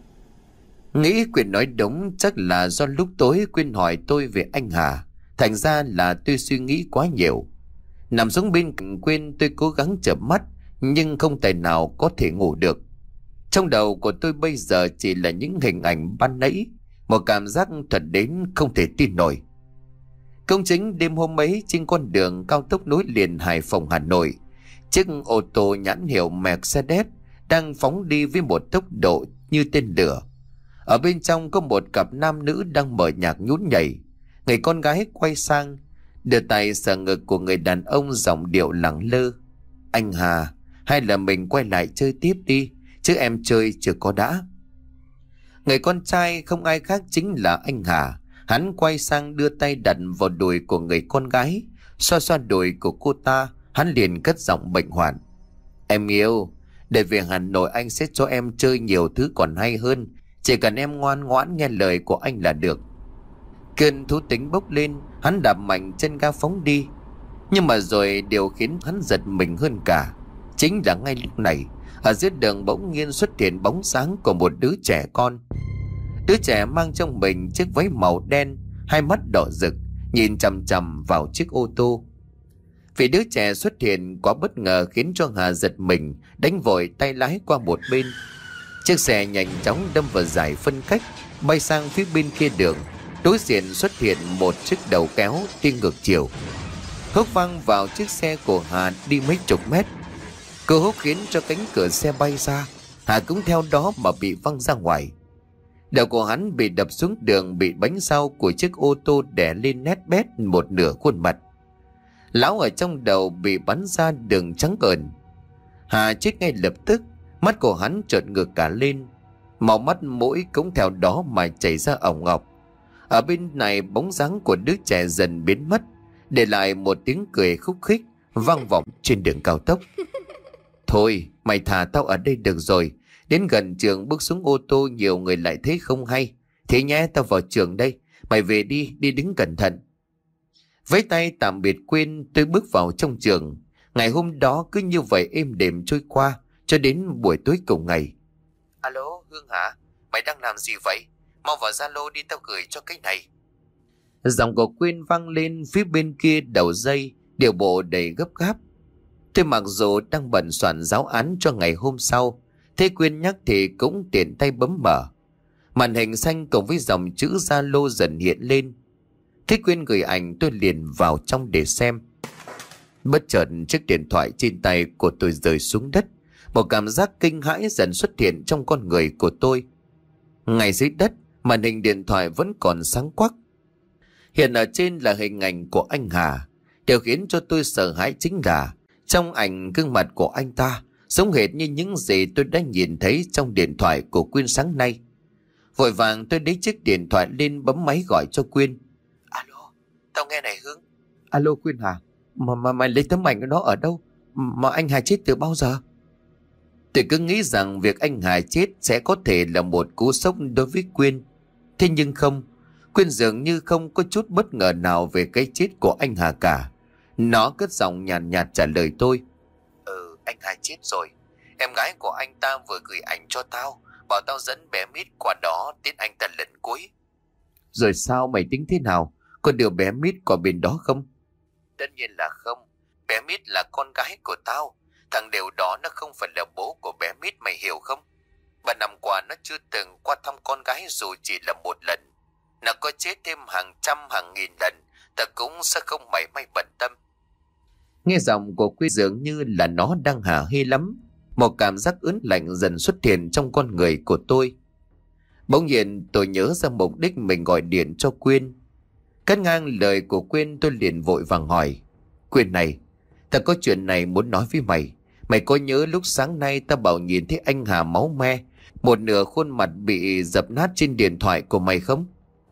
Nghĩ Quyên nói đúng, chắc là do lúc tối Quyên hỏi tôi về anh Hà, thành ra là tôi suy nghĩ quá nhiều. Nằm xuống bên cạnh Quyên, tôi cố gắng chợp mắt nhưng không tài nào có thể ngủ được. Trong đầu của tôi bây giờ chỉ là những hình ảnh ban nãy, một cảm giác thật đến không thể tin nổi. Công chính đêm hôm ấy, trên con đường cao tốc nối liền Hải Phòng Hà Nội, chiếc ô tô nhãn hiệu Mercedes đang phóng đi với một tốc độ như tên lửa. Ở bên trong có một cặp nam nữ đang mở nhạc nhún nhảy. Người con gái quay sang, đưa tay sờ ngực của người đàn ông, giọng điệu lẳng lơ. Anh Hà, hay là mình quay lại chơi tiếp đi, chứ em chơi chưa có đã. Người con trai không ai khác chính là anh Hà. Hắn quay sang đưa tay đặt vào đùi của người con gái, xoa xoa đùi của cô ta. Hắn liền cất giọng bệnh hoạn. Em yêu, để về Hà Nội anh sẽ cho em chơi nhiều thứ còn hay hơn. Chỉ cần em ngoan ngoãn nghe lời của anh là được. Cơn thú tính bốc lên, hắn đạp mạnh chân ga phóng đi. Nhưng mà rồi điều khiến hắn giật mình hơn cả chính là ngay lúc này, ở dưới đường bỗng nhiên xuất hiện bóng sáng của một đứa trẻ con. Đứa trẻ mang trong mình chiếc váy màu đen, hai mắt đỏ rực, nhìn chằm chằm vào chiếc ô tô. Vì đứa trẻ xuất hiện quá bất ngờ khiến cho Hà giật mình, đánh vội tay lái qua một bên. Chiếc xe nhanh chóng đâm vào dải phân cách, bay sang phía bên kia đường. Đối diện xuất hiện một chiếc đầu kéo đi ngược chiều, húc văng vào chiếc xe của Hà đi mấy chục mét. Cơ húc khiến cho cánh cửa xe bay ra, Hà cũng theo đó mà bị văng ra ngoài. Đầu của hắn bị đập xuống đường, bị bánh sau của chiếc ô tô đè lên nét bét một nửa khuôn mặt. Lão ở trong đầu bị bắn ra đường trắng ợn. Hà chết ngay lập tức, mắt của hắn trợn ngược cả lên. Màu mắt mũi cũng theo đó mà chảy ra ỏng ngọc. Ở bên này bóng dáng của đứa trẻ dần biến mất, để lại một tiếng cười khúc khích vang vọng trên đường cao tốc. Thôi mày thả tao ở đây được rồi. Đến gần trường bước xuống ô tô nhiều người lại thấy không hay. Thế nhé, tao vào trường đây. Mày về đi, đi đứng cẩn thận. Với tay tạm biệt Quyên, tôi bước vào trong trường. Ngày hôm đó cứ như vậy êm đềm trôi qua cho đến buổi tối cùng ngày. Alo Hương hả? Mày đang làm gì vậy? Mau vào Zalo đi, tao gửi cho cái này. Giọng của Quyên vang lên phía bên kia đầu dây, điệu bộ đầy gấp gáp. Tôi mặc dù đang bận soạn giáo án cho ngày hôm sau, thế Quyên nhắc thì cũng tiện tay bấm mở. Màn hình xanh cùng với dòng chữ Zalo dần hiện lên. Thế Quyên gửi ảnh, tôi liền vào trong để xem. Bất chợt chiếc điện thoại trên tay của tôi rơi xuống đất. Một cảm giác kinh hãi dần xuất hiện trong con người của tôi. Ngay dưới đất, màn hình điện thoại vẫn còn sáng quắc. Hiện ở trên là hình ảnh của anh Hà. Điều khiến cho tôi sợ hãi chính là trong ảnh gương mặt của anh ta giống hệt như những gì tôi đã nhìn thấy trong điện thoại của Quyên sáng nay. Vội vàng tôi lấy chiếc điện thoại lên bấm máy gọi cho Quyên. Alo, tao nghe này Hương. Alo Quyên hả? Mà, mà mày lấy tấm ảnh đó ở đâu? Mà anh Hà chết từ bao giờ? Tôi cứ nghĩ rằng việc anh Hà chết sẽ có thể là một cú sốc đối với Quyên. Thế nhưng không. Quyên dường như không có chút bất ngờ nào về cái chết của anh Hà cả. Nó cất giọng nhàn nhạt, nhạt trả lời tôi. Ừ, anh Hà chết rồi. Em gái của anh ta vừa gửi ảnh cho tao, bảo tao dẫn bé Mít qua đó tiễn anh ta lần cuối. Rồi sao, mày tính thế nào? Có điều bé Mít có bên đó không? Tất nhiên là không. Bé Mít là con gái của tao. Thằng Đều đó nó không phải là bố của bé Mít, mày hiểu không? Ba năm qua nó chưa từng qua thăm con gái dù chỉ là một lần. Nó có chết thêm hàng trăm hàng nghìn lần, ta cũng sẽ không mảy may bận tâm. Nghe giọng của Quyên dường như là nó đang hả hê lắm. Một cảm giác ớn lạnh dần xuất hiện trong con người của tôi. Bỗng nhiên tôi nhớ ra mục đích mình gọi điện cho Quyên. Cắt ngang lời của Quyên, tôi liền vội vàng hỏi. Quyên này, ta có chuyện này muốn nói với mày. Mày có nhớ lúc sáng nay ta bảo nhìn thấy anh Hà máu me, một nửa khuôn mặt bị dập nát trên điện thoại của mày không?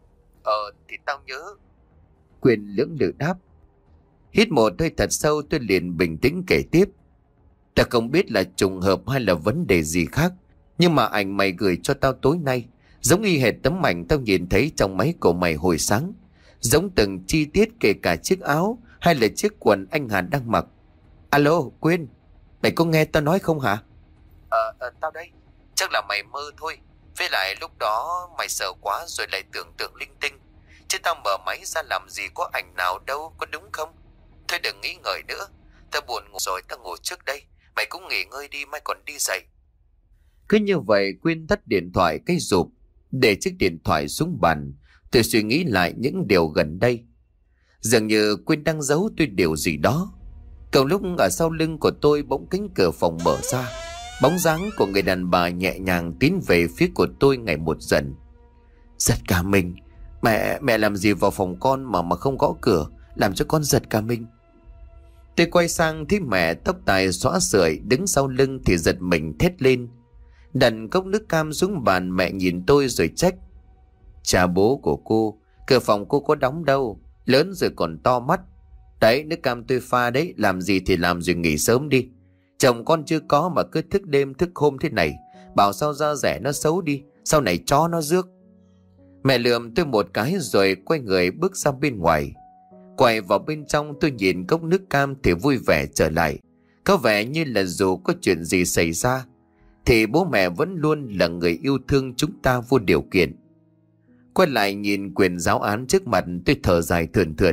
Ờ thì tao nhớ. Quyên lưỡng lự đáp. Hít một hơi thật sâu, tôi liền bình tĩnh kể tiếp. Ta không biết là trùng hợp hay là vấn đề gì khác, nhưng mà ảnh mày gửi cho tao tối nay giống y hệt tấm ảnh tao nhìn thấy trong máy của mày hồi sáng. Giống từng chi tiết, kể cả chiếc áo hay là chiếc quần anh Hà đang mặc. Alo Quyên, mày có nghe tao nói không hả? Ờ, ờ tao đây. Chắc là mày mơ thôi. Với lại lúc đó mày sợ quá rồi lại tưởng tượng linh tinh. Chứ tao mở máy ra làm gì có ảnh nào đâu, có đúng không? Thôi đừng nghĩ ngợi nữa. Tao buồn ngủ rồi, tao ngủ trước đây. Mày cũng nghỉ ngơi đi, mai còn đi dậy. Cứ như vậy Quyên tắt điện thoại cái rụp, để chiếc điện thoại xuống bàn. Tôi suy nghĩ lại những điều gần đây. Dường như Quyên đang giấu tôi điều gì đó. Cầu lúc ở sau lưng của tôi bỗng cánh cửa phòng mở ra. Bóng dáng của người đàn bà nhẹ nhàng tiến về phía của tôi ngày một dần. Giật cả mình. Mẹ, mẹ làm gì vào phòng con mà mà không gõ cửa, làm cho con giật cả mình. Tôi quay sang thấy mẹ tóc tai xõa sưởi đứng sau lưng thì giật mình thét lên. Đặt cốc nước cam xuống bàn, mẹ nhìn tôi rồi trách. Cha bố của cô, cửa phòng cô có đóng đâu, lớn rồi còn to mắt. Đấy, nước cam tôi pha đấy, làm gì thì làm rồi nghỉ sớm đi. Chồng con chưa có mà cứ thức đêm thức hôm thế này, bảo sao da rẻ nó xấu đi, sau này chó nó rước. Mẹ lườm tôi một cái rồi quay người bước ra bên ngoài. Quay vào bên trong, tôi nhìn cốc nước cam thì vui vẻ trở lại. Có vẻ như là dù có chuyện gì xảy ra thì bố mẹ vẫn luôn là người yêu thương chúng ta vô điều kiện. Quay lại nhìn quyển giáo án trước mặt, tôi thở dài thườn thượt.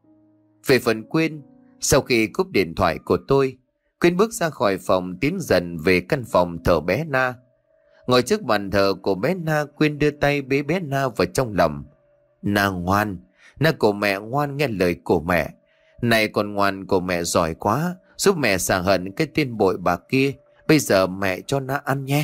Về phần Quyên, sau khi cúp điện thoại của tôi, Quyên bước ra khỏi phòng tiến dần về căn phòng thờ bé Na. Ngồi trước bàn thờ của bé Na, Quyên đưa tay bế bé Na vào trong lòng. Na ngoan, Na của mẹ ngoan nghe lời của mẹ. Này con ngoan của mẹ giỏi quá, giúp mẹ xả hận cái tên bội bạc kia. Bây giờ mẹ cho Na ăn nhé.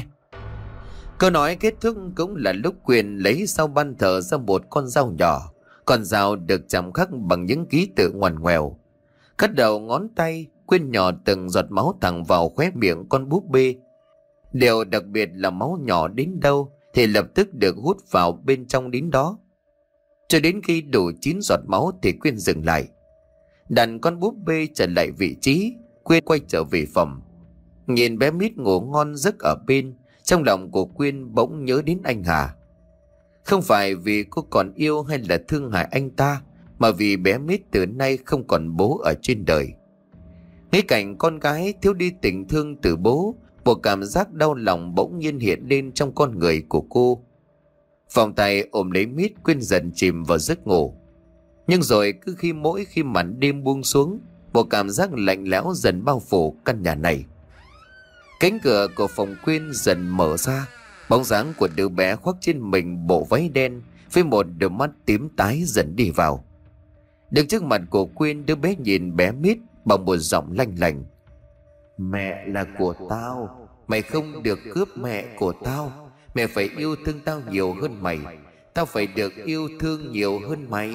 Câu nói kết thúc cũng là lúc Quyên lấy sau ban thờ ra một con dao nhỏ. Con dao được chạm khắc bằng những ký tự ngoằn ngoèo. Cắt đầu ngón tay, Quyên nhỏ từng giọt máu thẳng vào khóe miệng con búp bê. Điều đặc biệt là máu nhỏ đến đâu thì lập tức được hút vào bên trong đến đó. Cho đến khi đủ chín giọt máu thì Quyên dừng lại. Đặt con búp bê trở lại vị trí, Quyên quay trở về phòng. Nhìn bé Mít ngủ ngon giấc ở bên, trong lòng của Quyên bỗng nhớ đến anh Hà. Không phải vì cô còn yêu hay là thương hại anh ta, mà vì bé Mít từ nay không còn bố ở trên đời. Nghĩ cảnh con gái thiếu đi tình thương từ bố, một cảm giác đau lòng bỗng nhiên hiện lên trong con người của cô. Vòng tay ôm lấy Mít, Quyên dần chìm vào giấc ngủ. Nhưng rồi cứ khi mỗi khi màn đêm buông xuống, một cảm giác lạnh lẽo dần bao phủ căn nhà này. Cánh cửa của phòng Quyên dần mở ra, bóng dáng của đứa bé khoác trên mình bộ váy đen với một đôi mắt tím tái dần đi vào. Đứng trước mặt của Quyên, đứa bé nhìn bé Mít bằng một giọng lanh lành: "Mẹ là của tao, mày không được cướp mẹ của tao. Mẹ phải yêu thương tao nhiều hơn mày, tao phải được yêu thương nhiều hơn mày."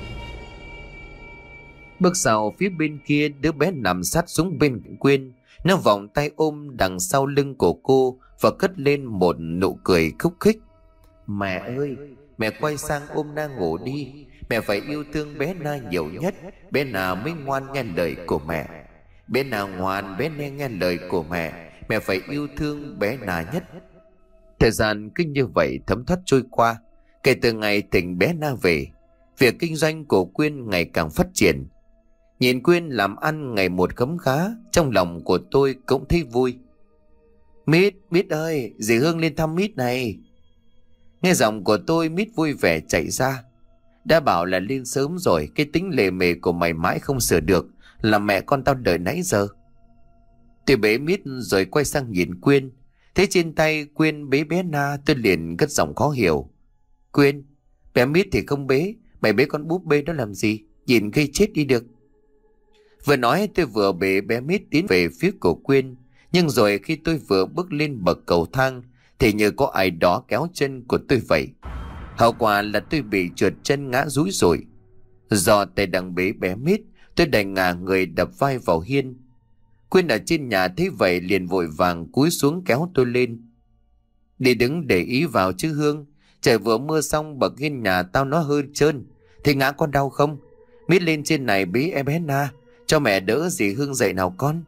Bước sau phía bên kia, đứa bé nằm sát xuống bên cạnh Quyên. Nó vòng tay ôm đằng sau lưng của cô và cất lên một nụ cười khúc khích: "Mẹ ơi, mẹ quay sang ôm Na ngủ đi. Mẹ phải yêu thương bé Na nhiều nhất. Bé nào mới ngoan nghe lời của mẹ. Bé nào ngoan, bé nghe nghe lời của mẹ. Mẹ phải yêu thương bé Na nhất." Thời gian cứ như vậy thấm thoát trôi qua. Kể từ ngày tỉnh bé Na về, việc kinh doanh của Quyên ngày càng phát triển. Nhìn Quyên làm ăn ngày một khấm khá, trong lòng của tôi cũng thấy vui. "Mít, Mít ơi, dì Hương lên thăm Mít này." Nghe giọng của tôi, Mít vui vẻ chạy ra. "Đã bảo là lên sớm rồi, cái tính lề mề của mày mãi không sửa được, là mẹ con tao đợi nãy giờ." Tôi bế Mít rồi quay sang nhìn Quyên. Thế trên tay Quyên bế bé Na, tôi liền cất giọng khó hiểu: "Quyên, bé Mít thì không bế, mày bế con búp bê đó làm gì? Nhìn gây chết đi được." Vừa nói tôi vừa bế bé Mít tiến về phía của Quyên. Nhưng rồi khi tôi vừa bước lên bậc cầu thang thì như có ai đó kéo chân của tôi vậy. Hậu quả là tôi bị trượt chân ngã rúi rủi. Do tay đang bế bé Mít, tôi đành ngả người đập vai vào hiên. Quyên ở trên nhà thấy vậy liền vội vàng cúi xuống kéo tôi lên. "Đi đứng để ý vào chứ Hương, trời vừa mưa xong bậc hiên nhà tao nó hơi trơn, thì ngã con đau không? Mít lên trên này bế em bé Na, cho mẹ đỡ dì Hương dậy nào con."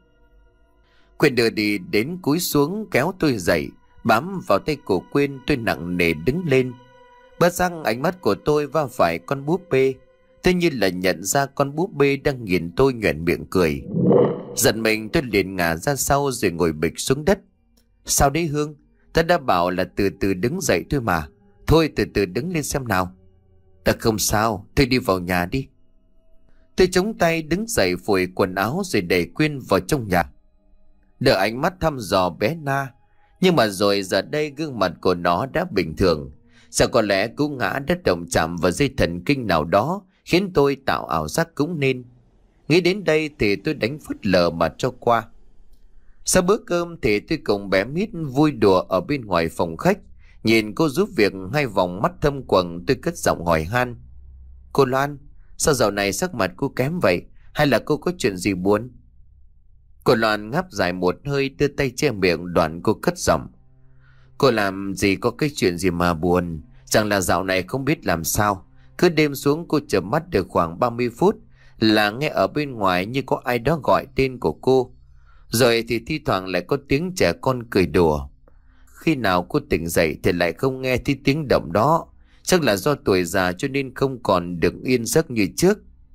Quyên đưa đi đến cúi xuống kéo tôi dậy, bám vào tay của Quyên, tôi nặng nề đứng lên. Bất giác ánh mắt của tôi va phải con búp bê. Thế nhiên là nhận ra con búp bê đang nhìn tôi nhoẻn miệng cười. Giận mình tôi liền ngả ra sau rồi ngồi bịch xuống đất. "Sao đấy Hương? Ta đã bảo là từ từ đứng dậy thôi mà. Thôi từ từ đứng lên xem nào." "Ta không sao, thôi đi vào nhà đi." Tôi chống tay đứng dậy phủi quần áo rồi đẩy Quyên vào trong nhà. Đợi ánh mắt thăm dò bé Na. Nhưng mà rồi giờ đây gương mặt của nó đã bình thường. Sao có lẽ cú ngã đã động chạm vào dây thần kinh nào đó khiến tôi tạo ảo giác cũng nên. Nghĩ đến đây thì tôi đánh phớt lờ mà cho qua. Sau bữa cơm thì tôi cùng bé Mít vui đùa ở bên ngoài phòng khách. Nhìn cô giúp việc hai vòng mắt thâm quầng, tôi cất giọng hỏi han: "Cô Loan, sao dạo này sắc mặt cô kém vậy? Hay là cô có chuyện gì buồn?" Cô Loan ngáp dài một hơi, đưa tay che miệng, đoạn cô cất giọng: "Cô làm gì có cái chuyện gì mà buồn. Chẳng là dạo này không biết làm sao. Cứ đêm xuống cô chợp mắt được khoảng ba mươi phút là nghe ở bên ngoài như có ai đó gọi tên của cô. Rồi thì thi thoảng lại có tiếng trẻ con cười đùa. Khi nào cô tỉnh dậy thì lại không nghe thấy tiếng động đó. Chắc là do tuổi già cho nên không còn được yên giấc như trước."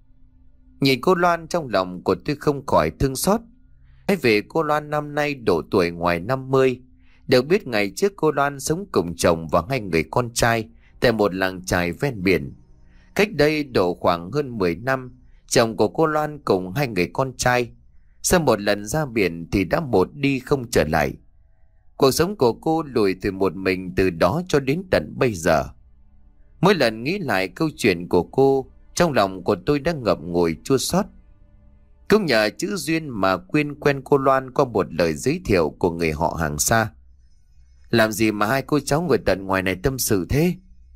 Nhìn cô Loan, trong lòng của tôi không khỏi thương xót. Hay về cô Loan năm nay độ tuổi ngoài năm mươi. Được biết ngày trước cô Loan sống cùng chồng và hai người con trai tại một làng chài ven biển. Cách đây độ khoảng hơn mười năm, chồng của cô Loan cùng hai người con trai sau một lần ra biển thì đã một đi không trở lại. Cuộc sống của cô lùi từ một mình từ đó cho đến tận bây giờ. Mỗi lần nghĩ lại câu chuyện của cô, trong lòng của tôi đã ngậm ngùi chua xót. Cũng nhờ chữ duyên mà Quyên quen cô Loan qua một lời giới thiệu của người họ hàng xa. Làm gì mà hai cô cháu ngồi tận ngoài này tâm sự thế?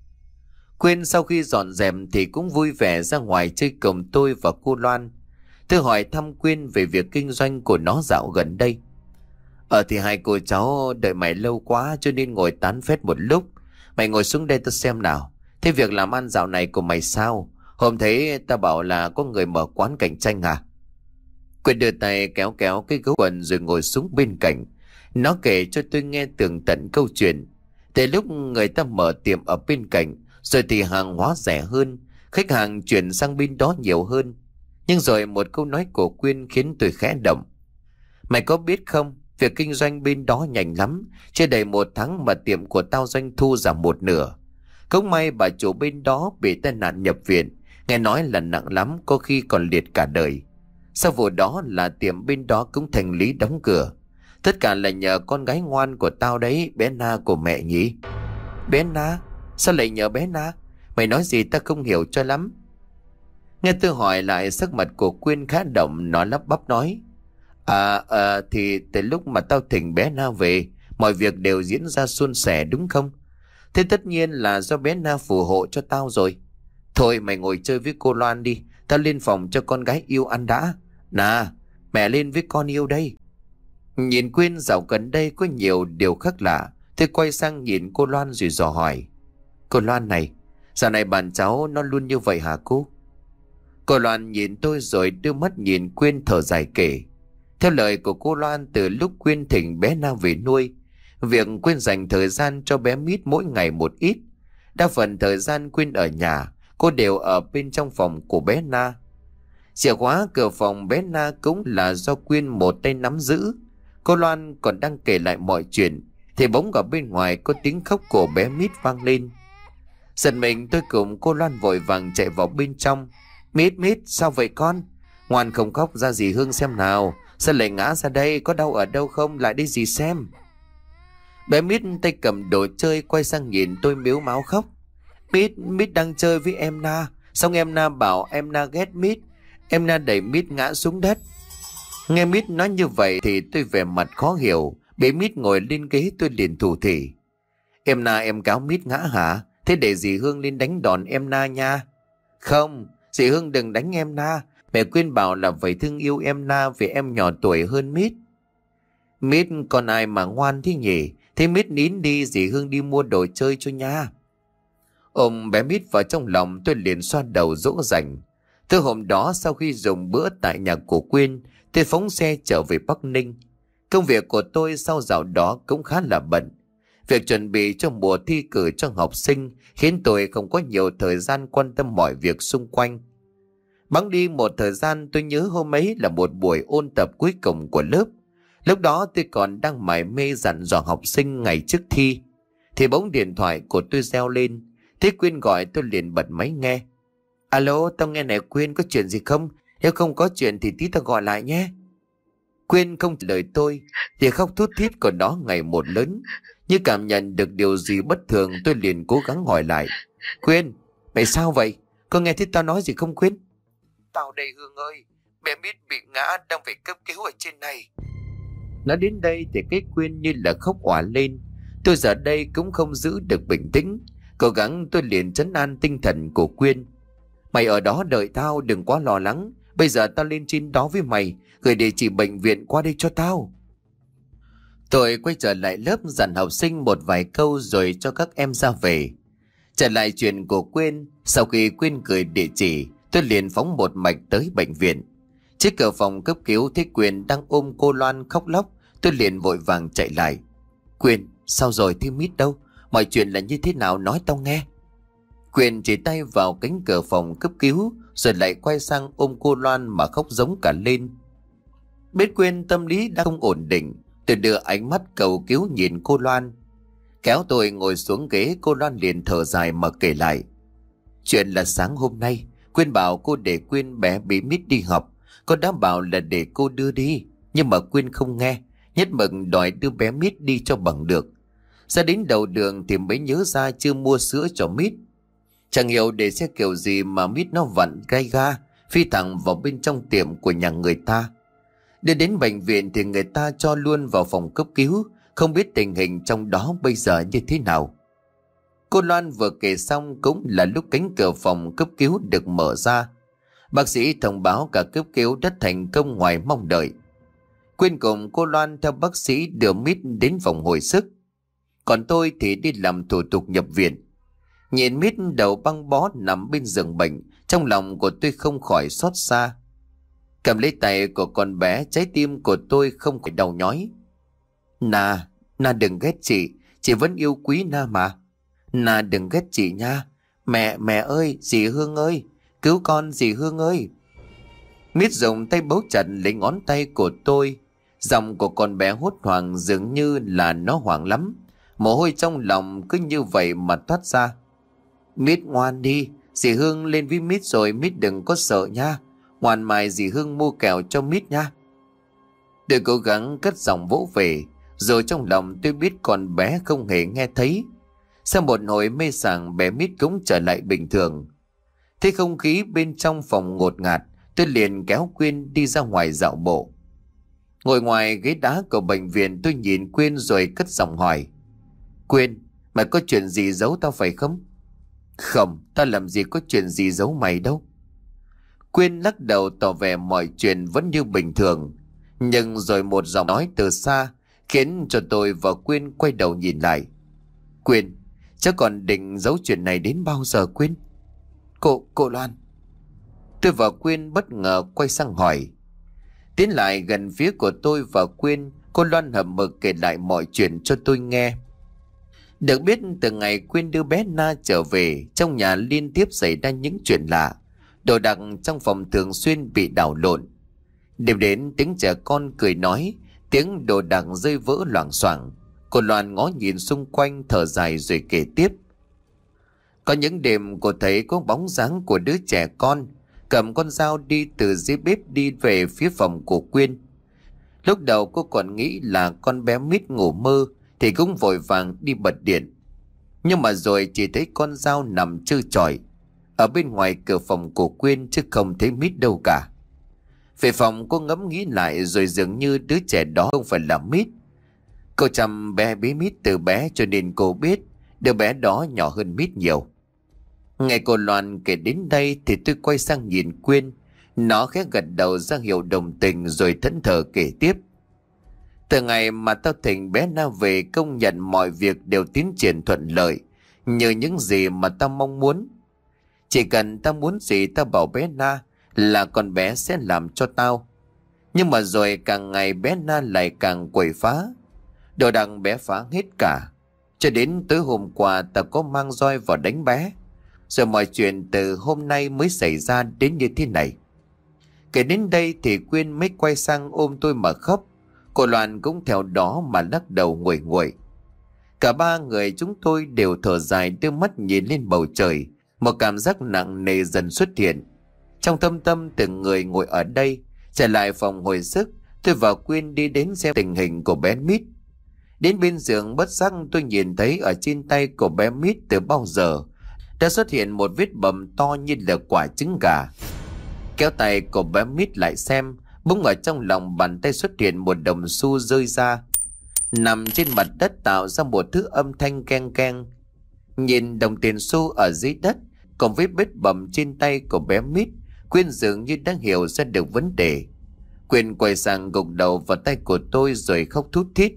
Quyên sau khi dọn dẹp thì cũng vui vẻ ra ngoài chơi cùng tôi và cô Loan. Tôi hỏi thăm Quyên về việc kinh doanh của nó dạo gần đây. Ờ thì hai cô cháu đợi mày lâu quá cho nên ngồi tán phét một lúc. Mày ngồi xuống đây tao xem nào. Thế việc làm ăn dạo này của mày sao? Hôm thấy tao bảo là có người mở quán cạnh tranh à? Quyên đưa tay kéo kéo cái gấu quần rồi ngồi xuống bên cạnh. Nó kể cho tôi nghe tường tận câu chuyện. Từ lúc người ta mở tiệm ở bên cạnh, rồi thì hàng hóa rẻ hơn, khách hàng chuyển sang bên đó nhiều hơn. Nhưng rồi một câu nói của Quyên khiến tôi khẽ động. Mày có biết không, việc kinh doanh bên đó nhanh lắm. Chưa đầy một tháng mà tiệm của tao doanh thu giảm một nửa. Không may bà chủ bên đó bị tai nạn nhập viện. Nghe nói là nặng lắm, có khi còn liệt cả đời. Sau vụ đó là tiệm bên đó cũng thành lý đóng cửa. Tất cả là nhờ con gái ngoan của tao đấy, bé Na của mẹ nhỉ? Bé Na? Sao lại nhờ bé Na? Mày nói gì ta không hiểu cho lắm. Nghe tôi hỏi lại, sắc mặt của Quyên khá động, nó lắp bắp nói. À, à thì từ lúc mà tao thỉnh bé Na về, mọi việc đều diễn ra suôn sẻ đúng không? Thế tất nhiên là do bé Na phù hộ cho tao rồi. Thôi mày ngồi chơi với cô Loan đi, tao lên phòng cho con gái yêu ăn đã. Nà, mẹ lên với con yêu đây. Nhìn Quyên dạo gần đây có nhiều điều khác lạ, tôi quay sang nhìn cô Loan rồi dò hỏi. Cô Loan này, dạo này bạn cháu nó luôn như vậy hả cô? Cô Loan nhìn tôi rồi đưa mắt nhìn Quyên thở dài kể. Theo lời của cô Loan, từ lúc Quyên thỉnh bé Na về nuôi, việc Quyên dành thời gian cho bé Mít mỗi ngày một ít. Đa phần thời gian Quyên ở nhà, cô đều ở bên trong phòng của bé Na. Chìa khóa cửa phòng bé Na cũng là do Quyên một tay nắm giữ. Cô Loan còn đang kể lại mọi chuyện thì bỗng ở bên ngoài có tiếng khóc của bé Mít vang lên. Giật mình, tôi cùng cô Loan vội vàng chạy vào bên trong. Mít, Mít, sao vậy con? Ngoan không khóc, ra dì Hương xem nào. Sao lại ngã ra đây, có đau ở đâu không, lại đi dì xem. Bé Mít tay cầm đồ chơi quay sang nhìn tôi mếu máo khóc. Mít, Mít đang chơi với em Na. Xong em Na bảo em Na ghét Mít. Em Na đẩy Mít ngã xuống đất. Nghe Mít nói như vậy thì tôi vẻ mặt khó hiểu. Bé Mít ngồi lên ghế, tôi liền thủ thỉ. Em Na em cáo Mít ngã hả? Thế để dì Hương lên đánh đòn em Na nha. Không, dì Hương đừng đánh em Na. Mẹ Quyên bảo là phải thương yêu em Na vì em nhỏ tuổi hơn Mít. Mít còn ai mà ngoan thế nhỉ? Thế Mít nín đi, dì Hương đi mua đồ chơi cho nha. Ôm bé Mít vào trong lòng, tôi liền xoa đầu dỗ dành. Từ hôm đó sau khi dùng bữa tại nhà của Quyên, tôi phóng xe trở về Bắc Ninh. Công việc của tôi sau dạo đó cũng khá là bận. Việc chuẩn bị cho mùa thi cử cho học sinh khiến tôi không có nhiều thời gian quan tâm mọi việc xung quanh. Bẵng đi một thời gian, tôi nhớ hôm ấy là một buổi ôn tập cuối cùng của lớp. Lúc đó tôi còn đang mải mê dặn dò học sinh ngày trước thi. Thì bỗng điện thoại của tôi reo lên. Thế Quyên gọi, tôi liền bật máy nghe. Alo, tao nghe này Quyên, có chuyện gì không? Nếu không có chuyện thì tí tao gọi lại nhé. Quyên không trả lời tôi, thì khóc thút thít của nó ngày một lớn. Như cảm nhận được điều gì bất thường, tôi liền cố gắng hỏi lại. Quyên, mày sao vậy? Có nghe thấy tao nói gì không Quyên? Tao đây Hương ơi, bé Mít bị ngã, đang phải cấp cứu ở trên này. Nói đến đây thì cái Quyên như là khóc òa lên. Tôi giờ đây cũng không giữ được bình tĩnh. Cố gắng tôi liền trấn an tinh thần của Quyên. Mày ở đó đợi tao, đừng quá lo lắng. Bây giờ tao lên trên đó với mày, gửi địa chỉ bệnh viện qua đây cho tao. Tôi quay trở lại lớp dặn học sinh một vài câu rồi cho các em ra về. Trở lại chuyện của Quyên, sau khi Quyên gửi địa chỉ, tôi liền phóng một mạch tới bệnh viện. Trước cửa phòng cấp cứu thấy Quyên đang ôm cô Loan khóc lóc, tôi liền vội vàng chạy lại. Quyên, sao rồi, thế Mít đâu? Mọi chuyện là như thế nào, nói tao nghe. Quyên chỉ tay vào cánh cửa phòng cấp cứu rồi lại quay sang ôm cô Loan mà khóc giống cả lên. Biết Quyên tâm lý đã không ổn định, tôi đưa ánh mắt cầu cứu nhìn cô Loan. Kéo tôi ngồi xuống ghế, cô Loan liền thở dài mà kể lại. Chuyện là sáng hôm nay Quyên bảo cô để Quyên bé bị Mít đi học. Cô đã bảo là để cô đưa đi, nhưng mà Quyên không nghe, nhất mực đòi đưa bé Mít đi cho bằng được. Ra đến đầu đường thì mới nhớ ra chưa mua sữa cho Mít. Chẳng hiểu để xe kiểu gì mà Mít nó vặn gai ga, phi thẳng vào bên trong tiệm của nhà người ta. Đưa đến bệnh viện thì người ta cho luôn vào phòng cấp cứu, không biết tình hình trong đó bây giờ như thế nào. Cô Loan vừa kể xong cũng là lúc cánh cửa phòng cấp cứu được mở ra. Bác sĩ thông báo cả cấp cứu đã thành công ngoài mong đợi. Quyên cùng cô Loan theo bác sĩ đưa Mít đến phòng hồi sức. còn tôi thì đi làm thủ tục nhập viện. Nhìn Mít đầu băng bó nằm bên giường bệnh, trong lòng của tôi không khỏi xót xa. Cầm lấy tay của con bé, trái tim của tôi không khỏi đau nhói. Na, Na đừng ghét chị, chị vẫn yêu quý Na mà. Na đừng ghét chị nha. Mẹ, mẹ ơi, dì Hương ơi, cứu con dì Hương ơi. Mít dùng tay bấu chặt lấy ngón tay của tôi. Giọng của con bé hốt hoảng, dường như là nó hoảng lắm. Mồ hôi trong lòng cứ như vậy mà toát ra. Mít ngoan đi, dì Hương lên với Mít rồi, Mít đừng có sợ nha. Ngoan mài dì Hương mua kẹo cho Mít nha. Tôi cố gắng cất giọng vỗ về, rồi trong lòng tôi biết con bé không hề nghe thấy. Sau một hồi mê sảng, bé Mít cũng trở lại bình thường. Thấy không khí bên trong phòng ngột ngạt, tôi liền kéo Quyên đi ra ngoài dạo bộ. Ngồi ngoài ghế đá của bệnh viện, tôi nhìn Quyên rồi cất giọng hỏi. Quyên, mày có chuyện gì giấu tao phải không? Không, tao làm gì có chuyện gì giấu mày đâu. Quyên lắc đầu tỏ vẻ mọi chuyện vẫn như bình thường. Nhưng rồi một giọng nói từ xa khiến cho tôi và Quyên quay đầu nhìn lại. Quyên, cháu còn định giấu chuyện này đến bao giờ Quyên? Cô, cô Loan. Tôi và Quyên bất ngờ quay sang hỏi. Tiến lại gần phía của tôi và Quyên, cô Loan hậm hực kể lại mọi chuyện cho tôi nghe. Được biết từ ngày Quyên đưa bé Na trở về, trong nhà liên tiếp xảy ra những chuyện lạ. Đồ đạc trong phòng thường xuyên bị đảo lộn. Đêm đến tiếng trẻ con cười nói, tiếng đồ đạc rơi vỡ loảng xoảng. Cô Loan ngó nhìn xung quanh thở dài rồi kể tiếp. Có những đêm cô thấy có bóng dáng của đứa trẻ con cầm con dao đi từ dưới bếp đi về phía phòng của Quyên. Lúc đầu cô còn nghĩ là con bé Mít ngủ mơ thì cũng vội vàng đi bật điện. Nhưng mà rồi chỉ thấy con dao nằm trơ trọi ở bên ngoài cửa phòng của Quyên, chứ không thấy Mít đâu cả. Về phòng cô ngẫm nghĩ lại rồi dường như đứa trẻ đó không phải là Mít. Cô chăm bé bí Mít từ bé cho nên cô biết đứa bé đó nhỏ hơn Mít nhiều. Nghe cô Loan kể đến đây thì tôi quay sang nhìn Quyên. Nó khẽ gật đầu ra hiệu đồng tình rồi thẫn thờ kể tiếp. Từ ngày mà tao thỉnh bé Na về, công nhận mọi việc đều tiến triển thuận lợi như những gì mà tao mong muốn. Chỉ cần tao muốn gì tao bảo bé Na là con bé sẽ làm cho tao. Nhưng mà rồi càng ngày bé Na lại càng quậy phá. Đồ đạc bé phá hết cả. Cho đến tối hôm qua tao có mang roi vào đánh bé. Rồi mọi chuyện từ hôm nay mới xảy ra đến như thế này. Kể đến đây thì Quyên mới quay sang ôm tôi mà khóc. Cô Loan cũng theo đó mà lắc đầu nguội nguội. Cả ba người chúng tôi đều thở dài, đưa mắt nhìn lên bầu trời. Một cảm giác nặng nề dần xuất hiện. Trong thâm tâm từng người ngồi ở đây. Trở lại phòng hồi sức, tôi và Quyên đi đến xem tình hình của bé Mít. Đến bên giường bất giác tôi nhìn thấy ở trên tay của bé Mít từ bao giờ đã xuất hiện một vết bầm to như là quả trứng gà. Kéo tay của bé Mít lại xem, bỗng ở trong lòng bàn tay xuất hiện một đồng xu rơi ra, nằm trên mặt đất tạo ra một thứ âm thanh keng keng. Nhìn đồng tiền xu ở dưới đất cùng với vết bầm trên tay của bé Mít, Quyên dường như đã hiểu ra được vấn đề. Quyên quay sang gục đầu vào tay của tôi rồi khóc thút thít.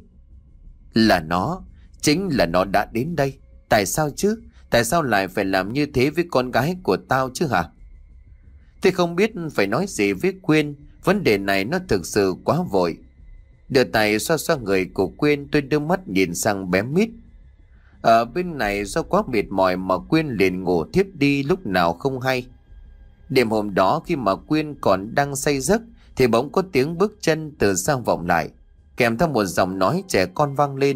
Là nó, chính là nó đã đến đây. Tại sao chứ? Tại sao lại phải làm như thế với con gái của tao chứ hả? Tôi không biết phải nói gì với Quyên. Vấn đề này nó thực sự quá vội. Đưa tay xoa xoa người của Quyên, tôi đưa mắt nhìn sang bé Mít. Ở bên này do quá mệt mỏi mà Quyên liền ngủ thiếp đi lúc nào không hay. Đêm hôm đó khi mà Quyên còn đang say giấc thì bỗng có tiếng bước chân từ xa vọng lại, kèm theo một giọng nói trẻ con vang lên.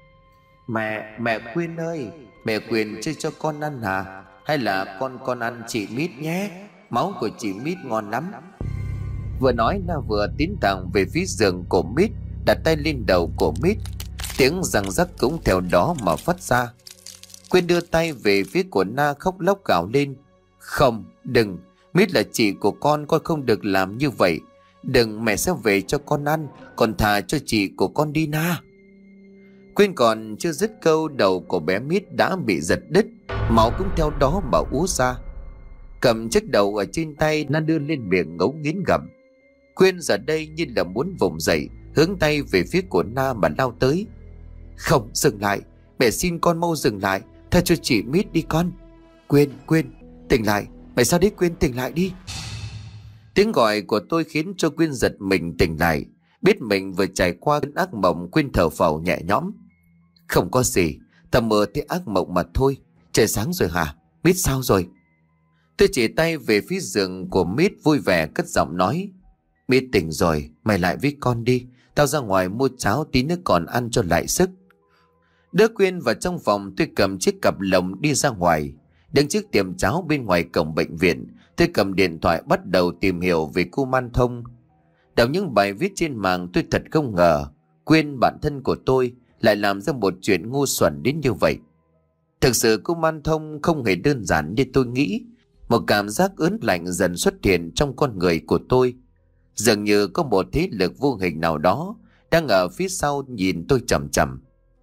Mẹ, mẹ Quyên ơi, mẹ Quyên chơi cho con ăn hả? Hay là con con ăn chị Mít nhé, máu của chị Mít ngon lắm. Vừa nói nó vừa tiến thẳng về phía giường của Mít, đặt tay lên đầu của Mít. Tiếng răng rắc cũng theo đó mà phát ra. Quyên đưa tay về phía của Na khóc lóc gào lên. Không, đừng, Mít là chị của con, con không được làm như vậy. Đừng, mẹ sẽ về cho con ăn, còn thà cho chị của con đi Na. Quyên còn chưa dứt câu, đầu của bé Mít đã bị giật đứt, máu cũng theo đó mà ú ra. Cầm chiếc đầu ở trên tay, Na đưa lên miệng ngấu nghiến gặm. Quyên giờ đây như là muốn vùng dậy, hướng tay về phía của Na mà lao tới. Không, dừng lại, Mẹ xin con mau dừng lại, tha cho chị Mít đi con. Quyên, Quyên, tỉnh lại. Mày sao đấy Quyên, tỉnh lại đi. Tiếng gọi của tôi khiến cho Quyên giật mình tỉnh lại. Biết mình vừa trải qua cơn ác mộng, Quyên thở phào nhẹ nhõm. Không có gì, ta mơ thấy ác mộng mà thôi. Trời sáng rồi hả? Mít sao rồi? Tôi chỉ tay về phía giường của Mít vui vẻ cất giọng nói. Mít tỉnh rồi, mày lại với con đi. Tao ra ngoài mua cháo tí nữa còn ăn cho lại sức. Đỡ Quyên vào trong phòng, tôi cầm chiếc cặp lồng đi ra ngoài. Đứng trước tiệm cháo bên ngoài cổng bệnh viện, tôi cầm điện thoại bắt đầu tìm hiểu về cô Man Thông. Đọc những bài viết trên mạng, tôi thật không ngờ Quyên, bạn thân của tôi, lại làm ra một chuyện ngu xuẩn đến như vậy. Thực sự cô Man Thông không hề đơn giản như tôi nghĩ. Một cảm giác ớn lạnh dần xuất hiện trong con người của tôi. Dường như có một thế lực vô hình nào đó đang ở phía sau nhìn tôi chằm chằm.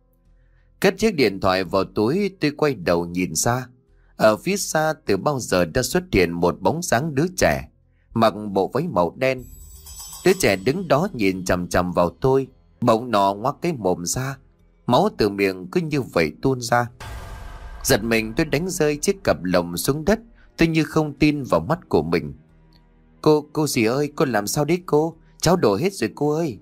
Cất chiếc điện thoại vào túi, tôi quay đầu nhìn ra. Ở phía xa từ bao giờ đã xuất hiện một bóng dáng đứa trẻ, mặc bộ váy màu đen. Đứa trẻ đứng đó nhìn chằm chằm vào tôi. Bỗng nó ngoác cái mồm ra, máu từ miệng cứ như vậy tuôn ra. Giật mình, tôi đánh rơi chiếc cặp lồng xuống đất. Tôi như không tin vào mắt của mình. Cô, cô gì ơi, cô làm sao đấy cô? Cháo đổ hết rồi cô ơi.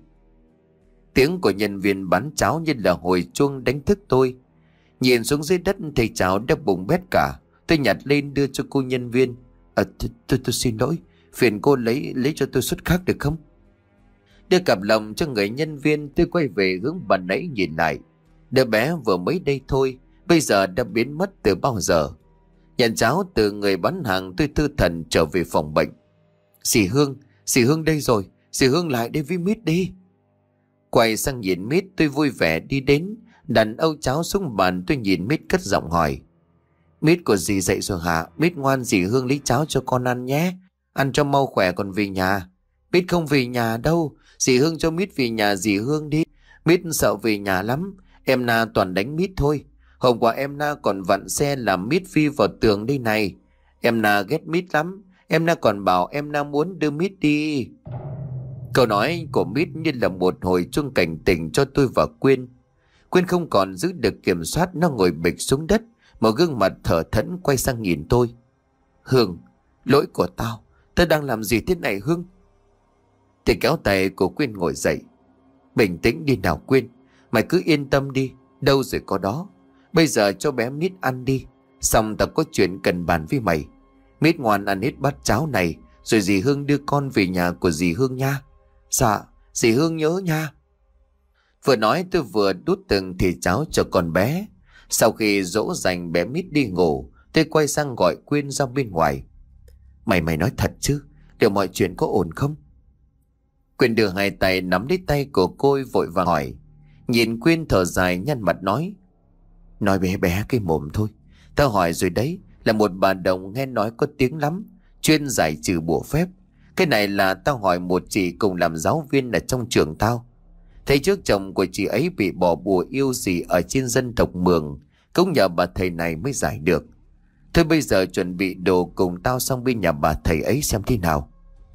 Tiếng của nhân viên bán cháo như là hồi chuông đánh thức tôi. Nhìn xuống dưới đất thấy cháo đã bùng bét cả. Tôi nhặt lên đưa cho cô nhân viên. À, tôi, tôi, tôi xin lỗi, phiền cô lấy lấy cho tôi suất khác được không? Đưa cặp lồng cho người nhân viên, tôi quay về hướng bàn nãy nhìn lại. Đứa bé vừa mới đây thôi, bây giờ đã biến mất từ bao giờ. Nhận cháo từ người bán hàng, tôi thư thần trở về phòng bệnh. Dì Hương, dì Hương đây rồi, dì Hương lại đây với Mít đi. Quay sang nhìn Mít, tôi vui vẻ đi đến, đặt âu cháo xuống bàn. Tôi nhìn Mít cất giọng hỏi. Mít của dì dậy rồi hả? Mít ngoan, dì Hương lấy cháo cho con ăn nhé. Ăn cho mau khỏe còn về nhà. Mít không về nhà đâu, dì Hương cho Mít về nhà dì Hương đi. Mít sợ về nhà lắm, em Na toàn đánh Mít thôi. Hôm qua em Na còn vặn xe làm Mít phi vào tường đây này. Em Na ghét Mít lắm, em Na còn bảo em Na muốn đưa Mít đi. Câu nói của Mít như là một hồi chuông cảnh tỉnh cho tôi và Quyên. Quyên không còn giữ được kiểm soát, nó ngồi bịch xuống đất, một gương mặt thở thẫn quay sang nhìn tôi. Hương, lỗi của tao, tao đang làm gì thế này Hương? Thì kéo tay của Quyên ngồi dậy. Bình tĩnh đi nào Quyên, mày cứ yên tâm đi, đâu rồi có đó. Bây giờ cho bé Mít ăn đi, xong tao có chuyện cần bàn với mày. Mít ngoan ăn hết bát cháo này, rồi dì Hương đưa con về nhà của dì Hương nha. Dạ, dì Hương nhớ nha. Vừa nói tôi vừa đút từng thìa cháo cho con bé. Sau khi dỗ dành bé Mít đi ngủ, tôi quay sang gọi Quyên ra bên ngoài. Mày mày nói thật chứ, liệu mọi chuyện có ổn không? Quyên đưa hai tay nắm lấy tay của cô, vội vàng hỏi. Nhìn Quyên thở dài nhăn mặt nói. Nói bé bé cái mồm thôi. Tao hỏi rồi đấy, là một bà đồng nghe nói có tiếng lắm, chuyên giải trừ bùa phép. Cái này là tao hỏi một chị cùng làm giáo viên ở trong trường tao. Thấy trước chồng của chị ấy bị bỏ bùa yêu gì ở trên dân tộc Mường, cũng nhờ bà thầy này mới giải được. Thôi bây giờ chuẩn bị đồ cùng tao sang bên nhà bà thầy ấy xem thế nào.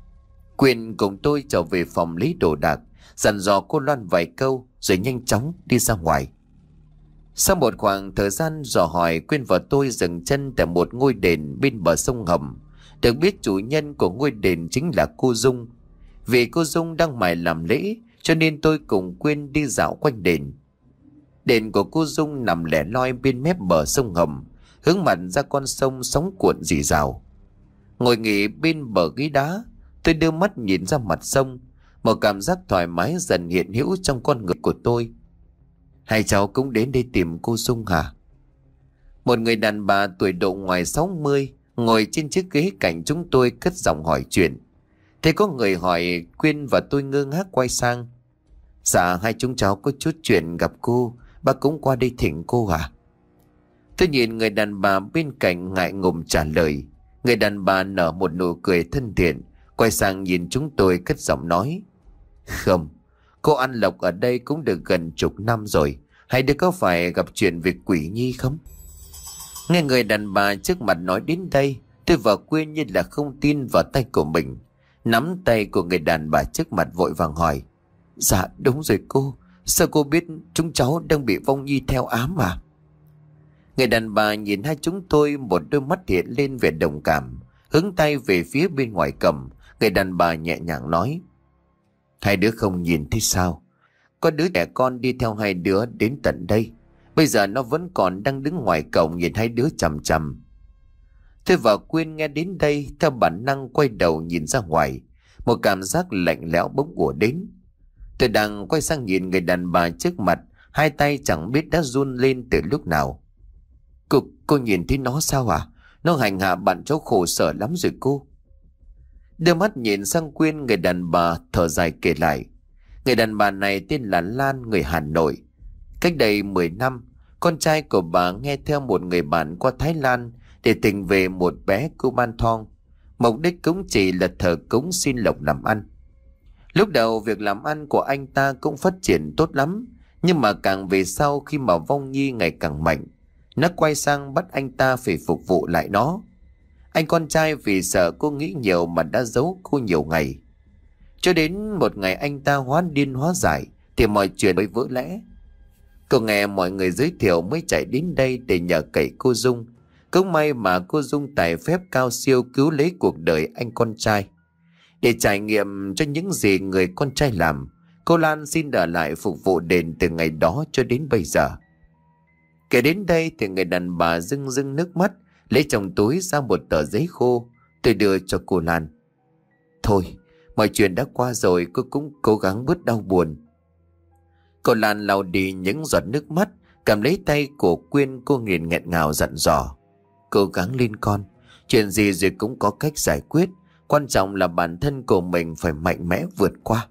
Quyên cùng tôi trở về phòng lấy đồ đạc, dặn dò cô Loan vài câu rồi nhanh chóng đi ra ngoài. Sau một khoảng thời gian dò hỏi, Quyên và tôi dừng chân tại một ngôi đền bên bờ sông Hầm. Được biết chủ nhân của ngôi đền chính là cô Dung. Vì cô Dung đang mải làm lễ, cho nên tôi cùng Quyên đi dạo quanh đền. Đền của cô Dung nằm lẻ loi bên mép bờ sông Hầm, hướng mặt ra con sông sóng cuộn rì rào. Ngồi nghỉ bên bờ ghế đá, tôi đưa mắt nhìn ra mặt sông. Một cảm giác thoải mái dần hiện hữu trong con người của tôi. Hai cháu cũng đến đây tìm cô Dung hả? Một người đàn bà tuổi độ ngoài sáu mươi ngồi trên chiếc ghế cạnh chúng tôi cất giọng hỏi chuyện. Thế có người hỏi, Quyên và tôi ngơ ngác quay sang. Dạ, hai chúng cháu có chút chuyện gặp cô, bác cũng qua đây thỉnh cô à? Tôi nhìn người đàn bà bên cạnh ngại ngùng trả lời. Người đàn bà nở một nụ cười thân thiện, quay sang nhìn chúng tôi cất giọng nói. Không, cô An Lộc ở đây cũng được gần chục năm rồi. Hai đứa có phải gặp chuyện về quỷ nhi không? Nghe người đàn bà trước mặt nói đến đây, tôi và Quyên như là không tin vào tay của mình. Nắm tay của người đàn bà trước mặt vội vàng hỏi. Dạ đúng rồi cô, sao cô biết chúng cháu đang bị vong nhi theo ám à? Người đàn bà nhìn hai chúng tôi, một đôi mắt hiện lên vẻ đồng cảm, hướng tay về phía bên ngoài cầm. Người đàn bà nhẹ nhàng nói: Hai đứa không nhìn thấy sao? Có đứa trẻ con đi theo hai đứa đến tận đây. Bây giờ nó vẫn còn đang đứng ngoài cổng nhìn hai đứa chằm chằm. Tôi và Quyên nghe đến đây, theo bản năng quay đầu nhìn ra ngoài. Một cảm giác lạnh lẽo bỗng ùa đến. Tôi đang quay sang nhìn người đàn bà trước mặt, hai tay chẳng biết đã run lên từ lúc nào. Cô, cô nhìn thấy nó sao à? Nó hành hạ bạn cháu khổ sở lắm rồi cô. Đưa mắt nhìn sang Quyên, người đàn bà thở dài kể lại. Người đàn bà này tên là Lan, người Hà Nội. Cách đây mười năm, con trai của bà nghe theo một người bạn qua Thái Lan để tìm về một bé Kuman Thong. Mục đích cũng chỉ là thờ cúng xin lộc làm ăn. Lúc đầu việc làm ăn của anh ta cũng phát triển tốt lắm, nhưng mà càng về sau khi mà vong nhi ngày càng mạnh, nó quay sang bắt anh ta phải phục vụ lại nó. Anh con trai vì sợ cô nghĩ nhiều mà đã giấu cô nhiều ngày. Cho đến một ngày anh ta hóa điên hóa dại thì mọi chuyện mới vỡ lẽ. Cô nghe mọi người giới thiệu mới chạy đến đây để nhờ cậy cô Dung. Cũng may mà cô Dung tài phép cao siêu cứu lấy cuộc đời anh con trai. Để trải nghiệm cho những gì người con trai làm, cô Lan xin ở lại phục vụ đền từ ngày đó cho đến bây giờ. Kể đến đây thì người đàn bà rưng rưng nước mắt, lấy trong túi ra một tờ giấy khô. Tôi đưa cho cô Lan. Thôi, mọi chuyện đã qua rồi, cô cũng cố gắng bớt đau buồn. Cô Lan lau đi những giọt nước mắt, cầm lấy tay của Quyên, cô nghiền nghẹn ngào dặn dò. Cố gắng lên con, chuyện gì rồi cũng có cách giải quyết. Quan trọng là bản thân của mình phải mạnh mẽ vượt qua.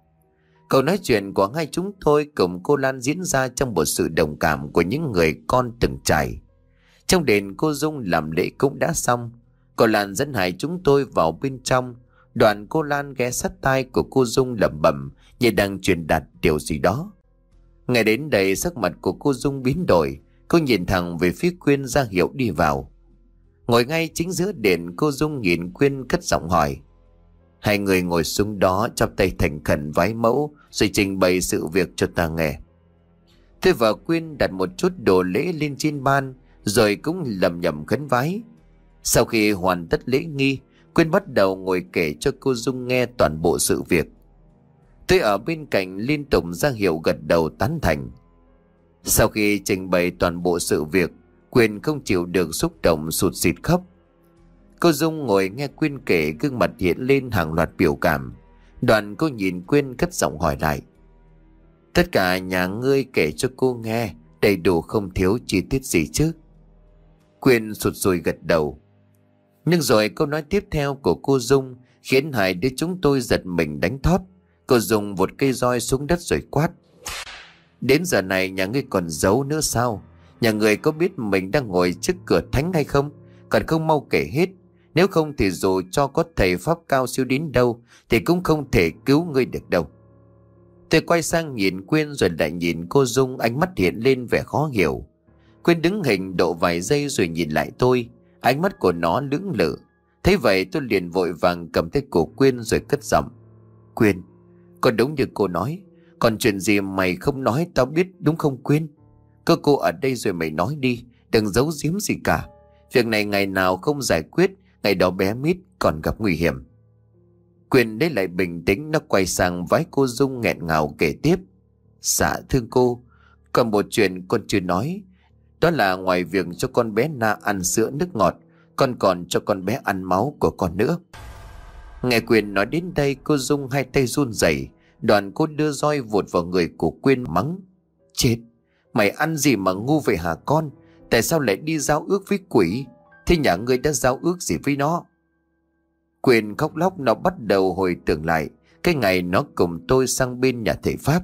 Câu nói chuyện của hai chúng tôi cùng cô Lan diễn ra trong một sự đồng cảm của những người con từng trải. Trong đền, cô Dung làm lễ cũng đã xong. Cô Lan dẫn hai chúng tôi vào bên trong. Đoạn cô Lan ghé sát tai của cô Dung lẩm bẩm như đang truyền đạt điều gì đó. Ngay đến đây sắc mặt của cô Dung biến đổi. Cô nhìn thẳng về phía Quyên ra hiệu đi vào. Ngồi ngay chính giữa đền, cô Dung nhìn Quyên cất giọng hỏi. Hai người ngồi xuống đó, chắp tay thành khẩn vái mẫu rồi trình bày sự việc cho ta nghe. Tôi và Quyên đặt một chút đồ lễ lên trên ban, rồi cũng lầm nhầm khấn vái. Sau khi hoàn tất lễ nghi, Quyên bắt đầu ngồi kể cho cô Dung nghe toàn bộ sự việc. Tôi ở bên cạnh liên tục ra hiệu gật đầu tán thành. Sau khi trình bày toàn bộ sự việc, Quyên không chịu được xúc động sụt sịt khóc. Cô Dung ngồi nghe Quyên kể, gương mặt hiện lên hàng loạt biểu cảm. Đoạn cô nhìn Quyên cất giọng hỏi lại. Tất cả nhà ngươi kể cho cô nghe đầy đủ không thiếu chi tiết gì chứ? Quyên sụt sùi gật đầu. Nhưng rồi câu nói tiếp theo của cô Dung khiến hai đứa chúng tôi giật mình đánh thót. Cô Dung vụt cây roi xuống đất rồi quát. Đến giờ này nhà ngươi còn giấu nữa sao? Nhà người có biết mình đang ngồi trước cửa thánh hay không? Còn không mau kể hết. Nếu không thì dù cho có thầy pháp cao siêu đến đâu thì cũng không thể cứu ngươi được đâu. Tôi quay sang nhìn Quyên rồi lại nhìn cô Dung, ánh mắt hiện lên vẻ khó hiểu. Quyên đứng hình độ vài giây rồi nhìn lại tôi, ánh mắt của nó lưỡng lự. Thế vậy tôi liền vội vàng cầm tay của Quyên rồi cất giọng. Quyên, còn đúng như cô nói, còn chuyện gì mày không nói tao biết đúng không Quyên? Cơ cô ở đây rồi mày nói đi, đừng giấu giếm gì cả. Việc này ngày nào không giải quyết, ngày đó bé Mít còn gặp nguy hiểm. Quyên lấy lại bình tĩnh, nó quay sang vái cô Dung nghẹn ngào kể tiếp. Dạ thưa cô, còn một chuyện con chưa nói. Đó là ngoài việc cho con bé Na ăn sữa nước ngọt, con còn cho con bé ăn máu của con nữa. Nghe Quyên nói đến đây, cô Dung hai tay run rẩy. Đoạn cô đưa roi vụt vào người của Quyên mắng. Chết, mày ăn gì mà ngu vậy hả con? Tại sao lại đi giao ước với quỷ? Thế nhà ngươi đã giao ước gì với nó? Quyên khóc lóc, nó bắt đầu hồi tưởng lại cái ngày nó cùng tôi sang bên nhà thầy Pháp.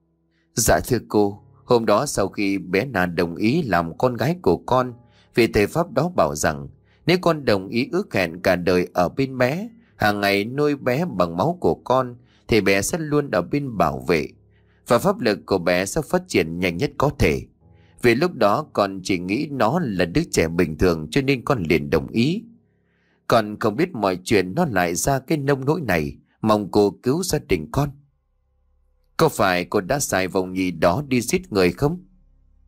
Dạ thưa cô, hôm đó sau khi bé Na đồng ý làm con gái của con, vì thầy Pháp đó bảo rằng nếu con đồng ý ước hẹn cả đời ở bên bé, hàng ngày nuôi bé bằng máu của con, thì bé sẽ luôn ở bên bảo vệ, và pháp lực của bé sẽ phát triển nhanh nhất có thể. Vì lúc đó con chỉ nghĩ nó là đứa trẻ bình thường cho nên con liền đồng ý. Con không biết mọi chuyện nó lại ra cái nông nỗi này, mong cô cứu gia đình con. Có phải cô đã xài vòng nhì đó đi giết người không?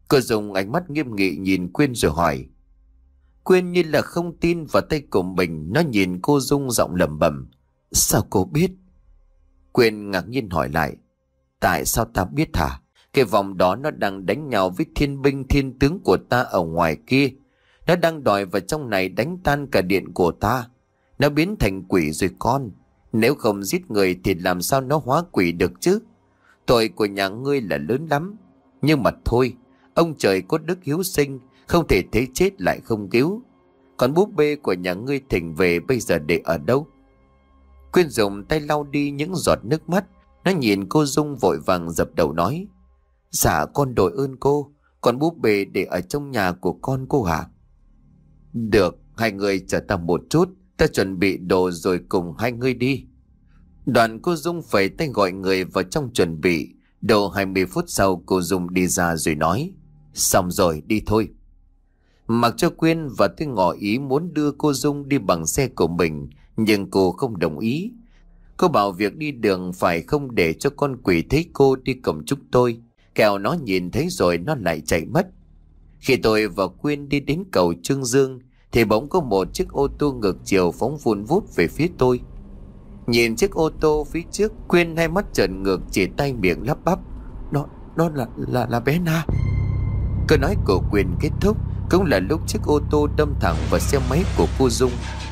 Cô dùng ánh mắt nghiêm nghị nhìn Quyên rồi hỏi. Quyên như là không tin vào tay của mình, nó nhìn cô Dung giọng lẩm bẩm. Sao cô biết? Quyên ngạc nhiên hỏi lại. Tại sao ta biết hả? Cái vòng đó nó đang đánh nhau với thiên binh thiên tướng của ta ở ngoài kia. Nó đang đòi vào trong này đánh tan cả điện của ta. Nó biến thành quỷ rồi con. Nếu không giết người thì làm sao nó hóa quỷ được chứ? Tội của nhà ngươi là lớn lắm. Nhưng mà thôi, ông trời có đức hiếu sinh, không thể thấy chết lại không cứu. Còn búp bê của nhà ngươi thỉnh về bây giờ để ở đâu? Quyên dùng tay lau đi những giọt nước mắt. Nó nhìn cô Dung vội vàng dập đầu nói. Dạ con đội ơn cô. Còn búp bê để ở trong nhà của con cô hả? Được, hai người chờ ta một chút. Ta chuẩn bị đồ rồi cùng hai người đi. Đoàn cô Dung phải tay gọi người vào trong chuẩn bị. Độ hai mươi phút sau cô Dung đi ra rồi nói. Xong rồi, đi thôi. Mặc cho Quyên và tôi ngỏ ý muốn đưa cô Dung đi bằng xe của mình, nhưng cô không đồng ý. Cô bảo việc đi đường phải không để cho con quỷ thấy cô đi cùng chúng tôi, kẻo nó nhìn thấy rồi nó lại chạy mất. Khi tôi và Quyên đi đến cầu Trương Dương thì bỗng có một chiếc ô tô ngược chiều phóng vun vút về phía tôi. Nhìn chiếc ô tô phía trước, Quyên hai mắt trợn ngược, chỉ tay miệng lắp bắp. Nó, nó là, là, là bé Na. Câu nói của Quyên kết thúc cũng là lúc chiếc ô tô đâm thẳng vào xe máy của cô Dung.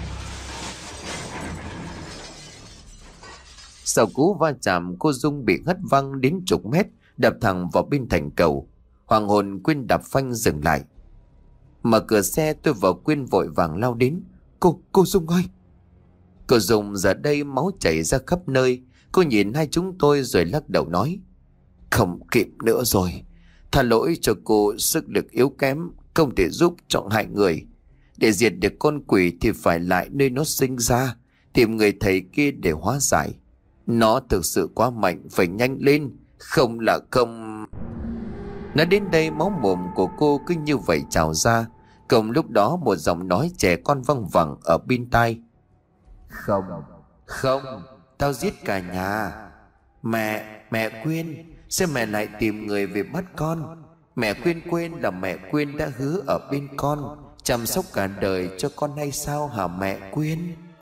Sau cú va chạm, cô Dung bị hất văng đến chục mét, đập thẳng vào bên thành cầu. Hoàng hồn, Quyên đạp phanh dừng lại. Mở cửa xe, tôi và Quyên vội vàng lao đến. Cô, cô Dung ơi! Cô Dung giờ đây máu chảy ra khắp nơi. Cô nhìn hai chúng tôi rồi lắc đầu nói. Không kịp nữa rồi. Tha lỗi cho cô, sức lực yếu kém, không thể giúp chọn hại người. Để diệt được con quỷ thì phải lại nơi nó sinh ra, tìm người thầy kia để hóa giải. Nó thực sự quá mạnh, phải nhanh lên, không là không... Nói đến đây, máu mồm của cô cứ như vậy trào ra. Cùng lúc đó một giọng nói trẻ con văng vẳng ở bên tai. Không, không, tao giết cả nhà. Mẹ, mẹ Quyên, sao mẹ lại tìm người về bắt con? Mẹ Quyên quên là mẹ Quyên đã hứa ở bên con, chăm sóc cả đời cho con hay sao hả mẹ Quyên?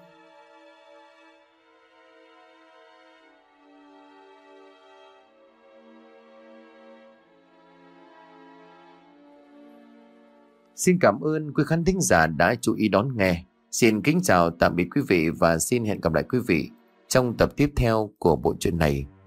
Xin cảm ơn quý khán thính giả đã chú ý đón nghe. Xin kính chào tạm biệt quý vị và xin hẹn gặp lại quý vị trong tập tiếp theo của bộ truyện này.